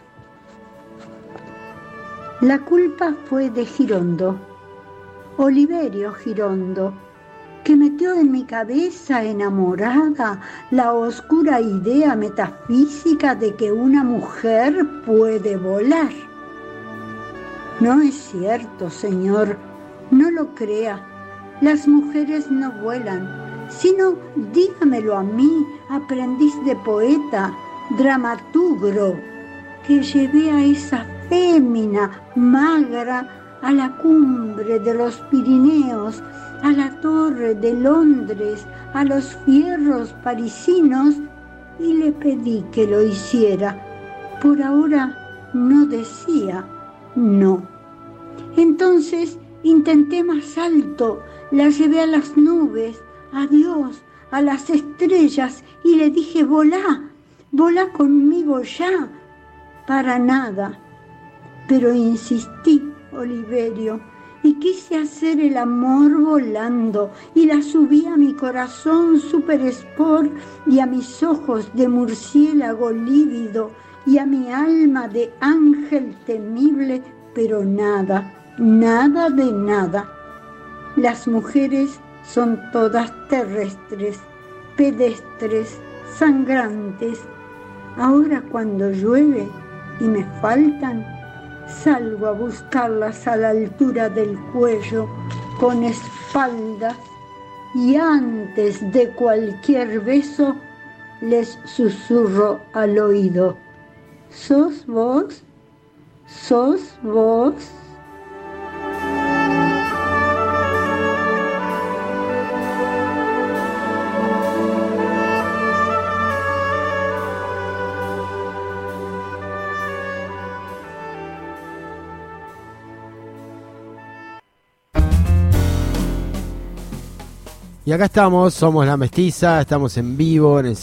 La culpa fue de Girondo, Oliverio Girondo, que metió en mi cabeza enamorada la oscura idea metafísica de que una mujer puede volar. No es cierto, señor, no lo crea. Las mujeres no vuelan, sino dígamelo a mí, aprendiz de poeta, dramaturgo, que llevé a esa fémina magra a la cumbre de los Pirineos, a la torre de Londres, a los fierros parisinos, y le pedí que lo hiciera. Por ahora no decía no. Entonces intenté más alto, la llevé a las nubes, a Dios, a las estrellas, y le dije: volá, volá conmigo ya. Para nada. Pero insistí, Oliverio, y quise hacer el amor volando, y la subí a mi corazón super sport, y a mis ojos de murciélago lívido, y a mi alma de ángel temible, pero nada, nada de nada. Las mujeres son todas terrestres, pedestres, sangrantes. Ahora cuando llueve y me faltan, salgo a buscarlas a la altura del cuello con faldas y antes de cualquier beso les susurro al oído: ¿sos vos? ¿Sos vos? Y acá estamos, somos La Mestiza, estamos en vivo en el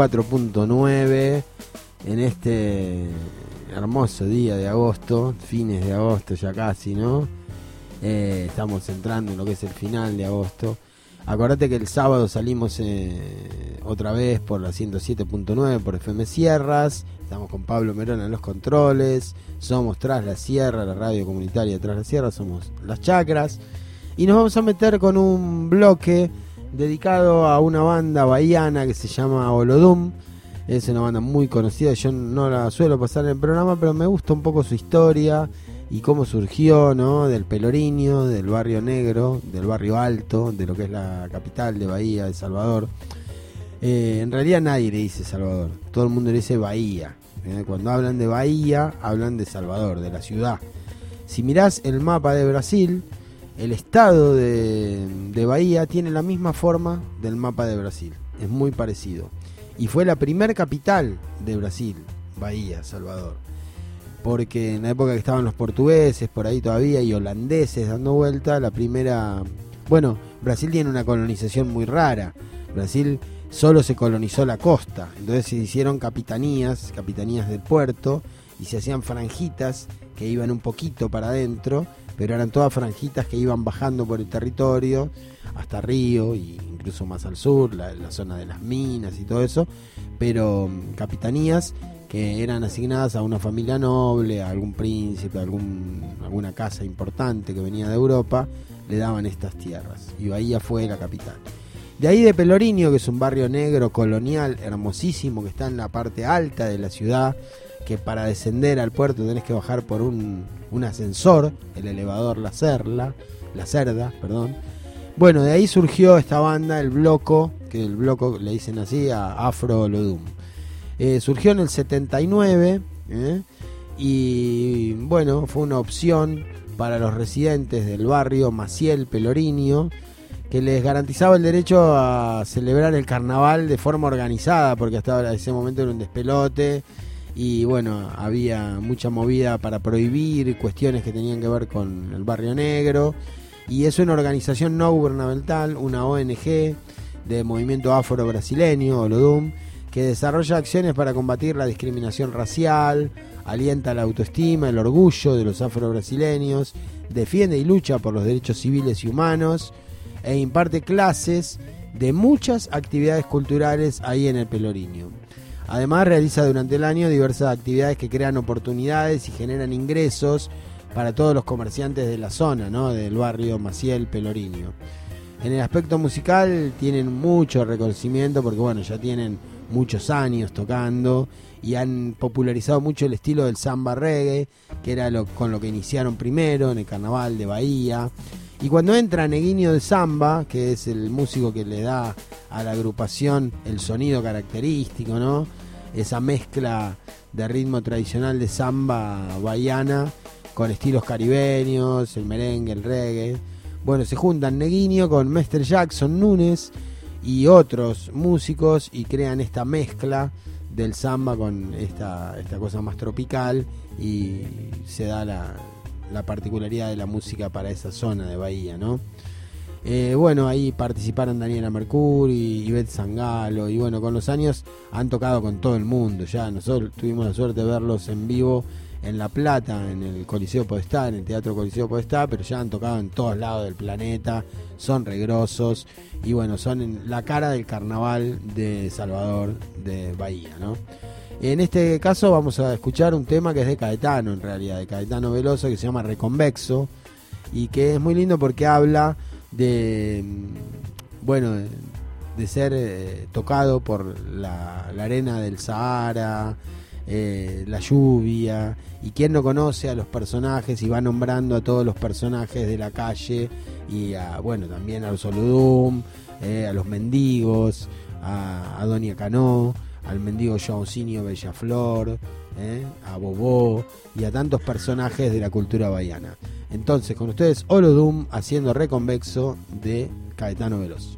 104.9 en este hermoso día de agosto, fines de agosto ya casi, ¿no? Estamos entrando en lo que es el final de agosto. Acordate que el sábado salimos otra vez por la 107.9 por FM Sierras. Estamos con Pablo Merón en los controles. Somos Tras la Sierra, la radio comunitaria Tras la Sierra. Somos Las Chacras. Y nos vamos a meter con un bloque dedicado a una banda bahiana que se llama Olodum. Es una banda muy conocida, yo no la suelo pasar en el programa, pero me gusta un poco su historia y cómo surgió, ¿no? Del Pelourinho, del barrio negro, del barrio alto, de lo que es la capital de Bahía, de Salvador. En realidad nadie le dice Salvador, todo el mundo le dice Bahía. Cuando hablan de Bahía, hablan de Salvador, de la ciudad. Si mirás el mapa de Brasil, el estado de Bahía tiene la misma forma del mapa de Brasil, es muy parecido. Y fue la primer capital de Brasil, Bahía, Salvador. Porque en la época que estaban los portugueses por ahí todavía y holandeses dando vuelta, la primera... Bueno, Brasil tiene una colonización muy rara. Brasil solo se colonizó la costa, entonces se hicieron capitanías del puerto, y se hacían franjitas que iban un poquito para adentro, pero eran todas franjitas que iban bajando por el territorio hasta Río e incluso más al sur, la zona de las minas y todo eso, pero capitanías que eran asignadas a una familia noble, a algún príncipe, a alguna casa importante que venía de Europa, le daban estas tierras, y Bahía fue la capital. De ahí de Pelourinho, que es un barrio negro colonial hermosísimo que está en la parte alta de la ciudad, que para descender al puerto tenés que bajar por un ascensor, el elevador La Cerda. Bueno, de ahí surgió esta banda, el Bloco, que el Bloco le dicen así a Afro Olodum. Surgió en el 79, y bueno, fue una opción para los residentes del barrio Maciel Pelourinho, que les garantizaba el derecho a celebrar el carnaval de forma organizada, porque hasta ese momento era un despelote. Y bueno, había mucha movida para prohibir cuestiones que tenían que ver con el barrio negro. Y es una organización no gubernamental, una ONG de movimiento afro-brasileño, Olodum, que desarrolla acciones para combatir la discriminación racial, alienta la autoestima, el orgullo de los afro-brasileños, defiende y lucha por los derechos civiles y humanos, e imparte clases de muchas actividades culturales ahí en el Pelourinho. Además realiza durante el año diversas actividades que crean oportunidades y generan ingresos para todos los comerciantes de la zona, ¿no? Del barrio Maciel Pelourinho. En el aspecto musical tienen mucho reconocimiento porque bueno, ya tienen muchos años tocando y han popularizado mucho el estilo del samba reggae, que era con lo que iniciaron primero en el carnaval de Bahía. Y cuando entra Neguinho de Samba, que es el músico que le da a la agrupación el sonido característico, ¿no? Esa mezcla de ritmo tradicional de samba bahiana con estilos caribeños, el merengue, el reggae. Bueno, se juntan Neguinho con Mr. Jackson Núñez y otros músicos y crean esta mezcla del samba con esta cosa más tropical, y se da la particularidad de la música para esa zona de Bahía, ¿no? Bueno, ahí participaron Daniela Mercury, Ivette Sangalo, y bueno, con los años han tocado con todo el mundo. Ya nosotros tuvimos la suerte de verlos en vivo en La Plata, en el Coliseo Podestá, en el Teatro Coliseo Podestá, pero ya han tocado en todos lados del planeta, son regrosos, y bueno, son la cara del carnaval de Salvador, de Bahía, ¿no? En este caso vamos a escuchar un tema que es de Caetano, en realidad, de Caetano Veloso, que se llama Reconvexo, y que es muy lindo porque habla de ser tocado por la arena del Sahara, la lluvia, y quién no conoce a los personajes y va nombrando a todos los personajes de la calle, y bueno, también a los Olodum, a los mendigos, a Doña Canó, al mendigo Joaocinio Bellaflor, a Bobó y a tantos personajes de la cultura bahiana. Entonces, con ustedes, Olodum haciendo Reconvexo de Caetano Veloso.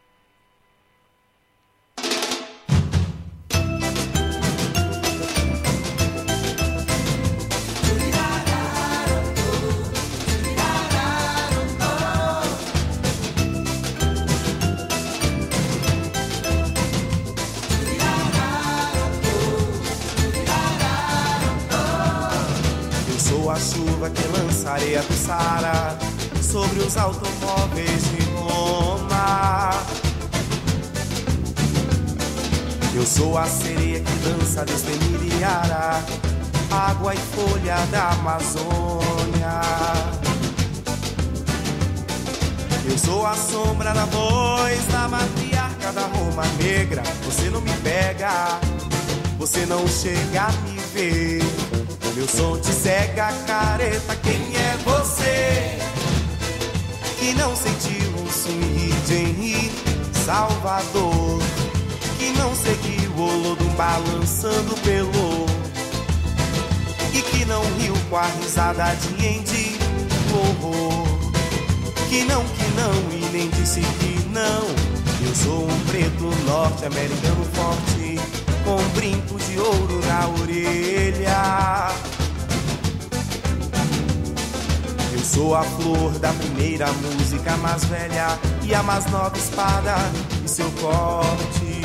A chuva que lança areia do Saara sobre os automóveis de Roma. Eu sou a sereia que dança destemir Iara, água e folha da Amazônia. Eu sou a sombra da voz da matriarca da Roma negra. Você não me pega, você não chega a me ver. Meu som te cega, careta, quem é você? Que não sentiu um swing de Henri Salvador, que não seguiu o Olodum balançando pelo, e que não riu com a risada de Andy Warhol, que não e nem disse que não. Eu sou um preto norte-americano forte, com um brinco de ouro na orelha. Eu sou a flor da primeira música mais velha e a mais nova espada de seu corte.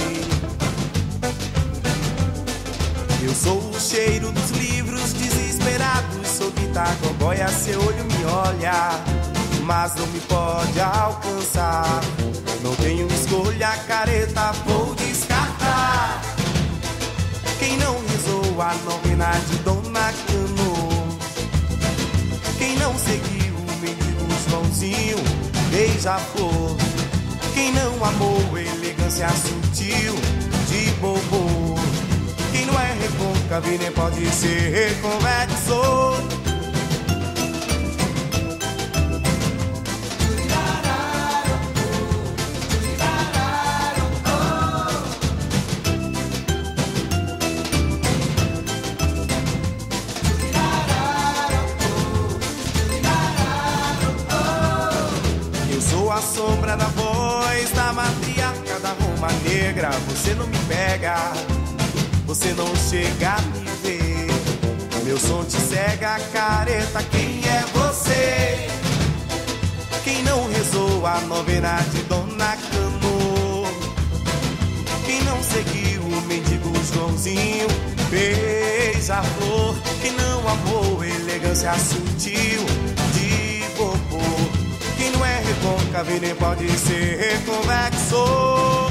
Eu sou o cheiro dos livros desesperados, sou Pitagogóia, seu olho me olha, mas não me pode alcançar. Não tenho escolha, careta, vou descartar. Quem não rezou a novena de Dona Cano, quem não seguiu o mendigo Joãozinho Beija-Flor, quem não amou a elegância sutil de Bobô, quem não é recôncavo e nem pode ser reconvexo. A sombra da voz da matriarca da Roma negra. Você não me pega, você não chega a me ver. Meu som te cega, careta, quem é você? Quem não rezou a novena de Dona Cano, quem não seguiu o mendigo Joãozinho Beija-Flor, quem não amou a elegância sutil de Bobô, quem não é recôncavo e nem pode ser reconvexo.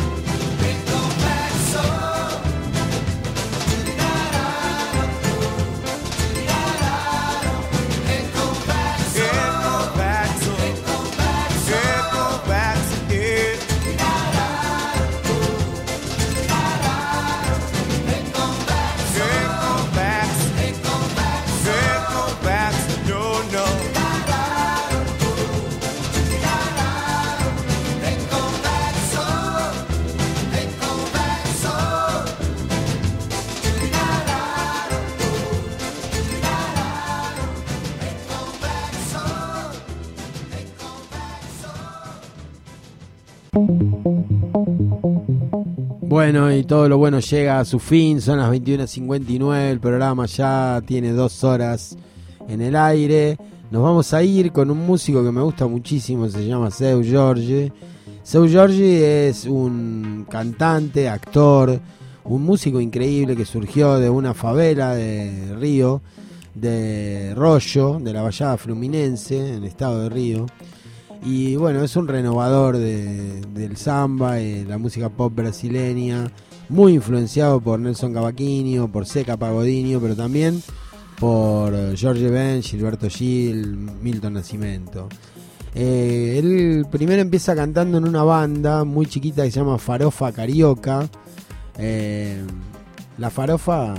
Bueno, y todo lo bueno llega a su fin, son las 21:59, el programa ya tiene 2 horas en el aire. Nos vamos a ir con un músico que me gusta muchísimo, se llama Seu Jorge. Seu Jorge es un cantante, actor, un músico increíble que surgió de una favela de Río, de Rollo, de la Baixada Fluminense, en el estado de Río. Y bueno, es un renovador del samba y la música pop brasileña, muy influenciado por Nelson Cavaquinho, por Zeca Pagodinho, pero también por Jorge Ben, Gilberto Gil, Milton Nascimento. Él primero empieza cantando en una banda muy chiquita que se llama Farofa Carioca. La farofa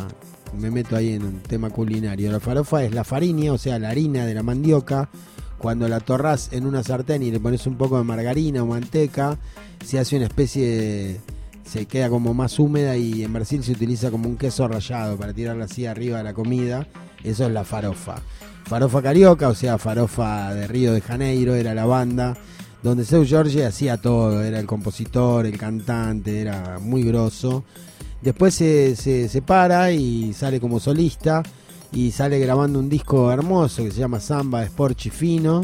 me meto ahí en un tema culinario. La farofa es la fariña, o sea, la harina de la mandioca. Cuando la torrás en una sartén y le pones un poco de margarina o manteca, se hace una especie de... se queda como más húmeda, y en Brasil se utiliza como un queso rallado para tirarla así arriba de la comida. Eso es la farofa. Farofa carioca, o sea, farofa de Río de Janeiro, era la banda donde Seu Jorge hacía todo, era el compositor, el cantante, era muy grosso. Después se separa y sale como solista, y sale grabando un disco hermoso que se llama Samba Esporte Fino,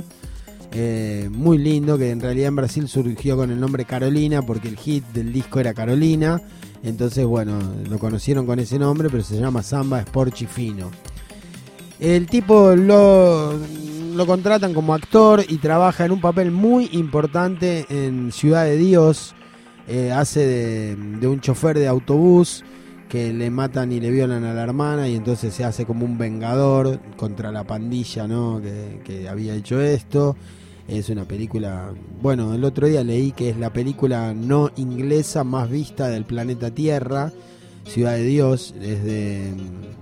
muy lindo, que en realidad en Brasil surgió con el nombre Carolina, porque el hit del disco era Carolina. Entonces, bueno, lo conocieron con ese nombre, pero se llama Samba Esporte Fino. El tipo lo contratan como actor y trabaja en un papel muy importante en Ciudad de Dios. Hace de un chofer de autobús que le matan y le violan a la hermana, y entonces se hace como un vengador contra la pandilla, ¿no? que había hecho esto. Es una película, bueno, el otro día leí que es la película no inglesa más vista del planeta Tierra. Ciudad de Dios, es de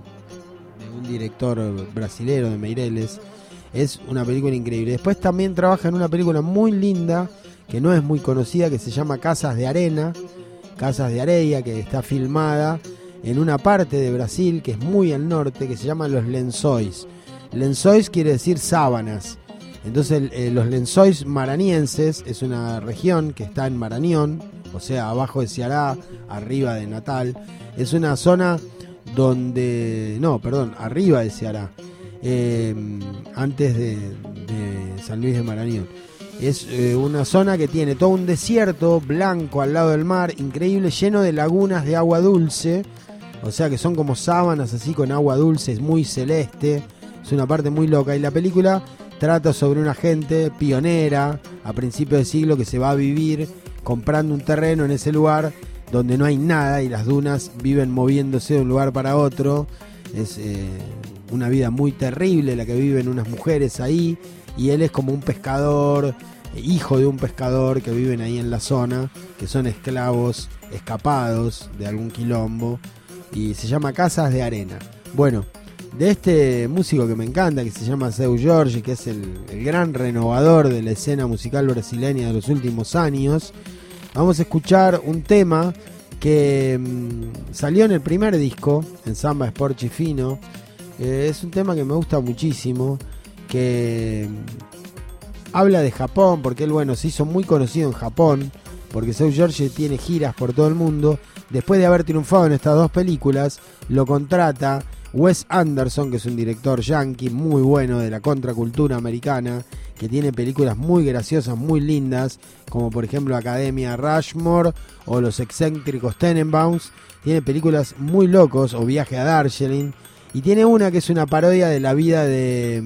un director brasilero, de Meireles. Es una película increíble. Después también trabaja en una película muy linda, que no es muy conocida, que se llama Casas de Arena, Casas de Areia, que está filmada en una parte de Brasil que es muy al norte, que se llama Los Lençóis. Lençóis quiere decir sábanas. Entonces los Lençóis Maranhenses es una región que está en Maranhão, o sea, abajo de Ceará, arriba de Natal. Es una zona donde... no, perdón, arriba de Ceará, antes de San Luis de Maranhão. Es una zona que tiene todo un desierto blanco al lado del mar, increíble, lleno de lagunas de agua dulce. O sea que son como sábanas así con agua dulce, es muy celeste. Es una parte muy loca. Y la película trata sobre una gente pionera a principios de siglo que se va a vivir comprando un terreno en ese lugar donde no hay nada y las dunas viven moviéndose de un lugar para otro. Es una vida muy terrible la que viven unas mujeres ahí, y él es como un pescador, hijo de un pescador que viven ahí en la zona, que son esclavos escapados de algún quilombo, y se llama Casas de Arena. Bueno, de este músico que me encanta, que se llama Seu Jorge, que es el gran renovador de la escena musical brasileña de los últimos años, vamos a escuchar un tema que salió en el primer disco, en Samba Esporte Fino. Es un tema que me gusta muchísimo, que habla de Japón, porque él, bueno, se hizo muy conocido en Japón, porque Seu Jorge tiene giras por todo el mundo. Después de haber triunfado en estas dos películas, lo contrata Wes Anderson, que es un director yankee muy bueno de la contracultura americana, que tiene películas muy graciosas, muy lindas, como por ejemplo Academia Rushmore o Los excéntricos Tenenbaums. Tiene películas muy locos, o Viaje a Darjeeling, y tiene una que es una parodia de la vida de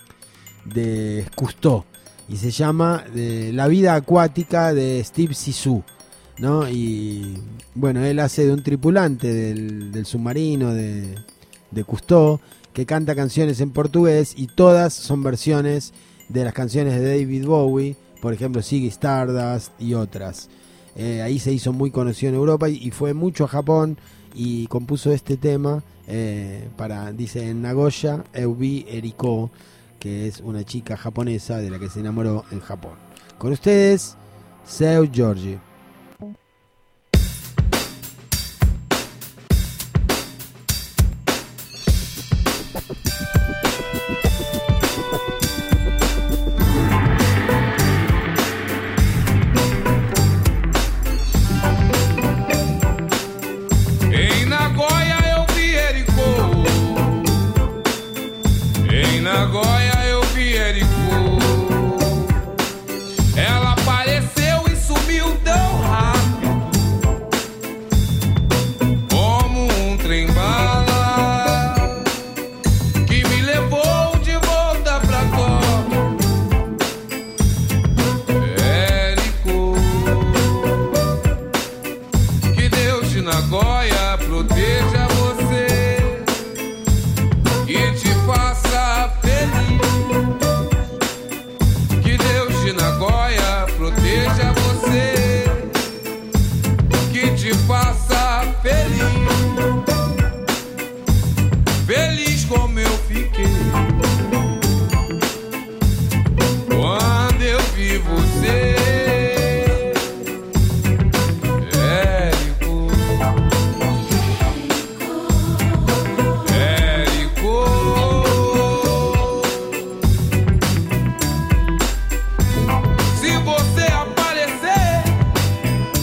Cousteau, y se llama La vida acuática de Steve Zissou, ¿no? Y bueno, él hace de un tripulante del submarino de Cousteau, que canta canciones en portugués, y todas son versiones de las canciones de David Bowie, por ejemplo Ziggy Stardust y otras. Ahí se hizo muy conocido en Europa y fue mucho a Japón, y compuso este tema dice, en Nagoya eu vi Eriko, que es una chica japonesa de la que se enamoró en Japón. Con ustedes, Seu Jorge. Em Nagoya eu vi Eriko. Em Nagoya eu vi Eriko. Ela apareceu e sumiu tão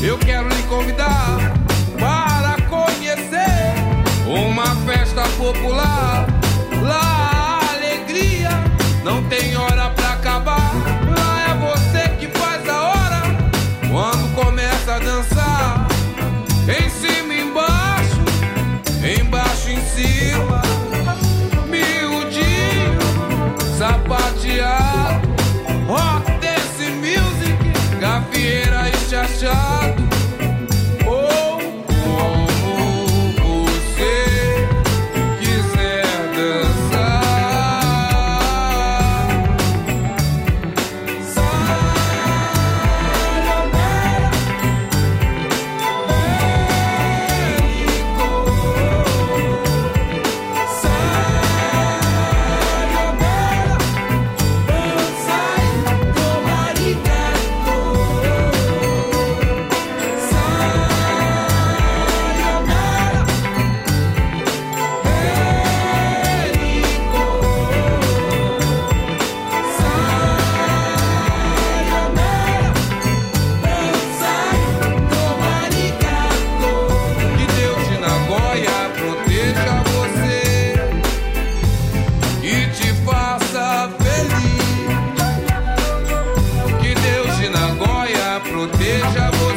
eu quero lhe convidar para conhecer uma festa popular. Lá a alegria não tem hora pra acabar. Lá é você que faz a hora quando começa a dançar. Em cima, embaixo, embaixo, em cima, miudinho, sapateado, rock, dance music, gafieira e chachado. Ou como você quiser dançar. Que Deus de Nagoya proteja você e te faça feliz. Que Deus de Nagoya proteja você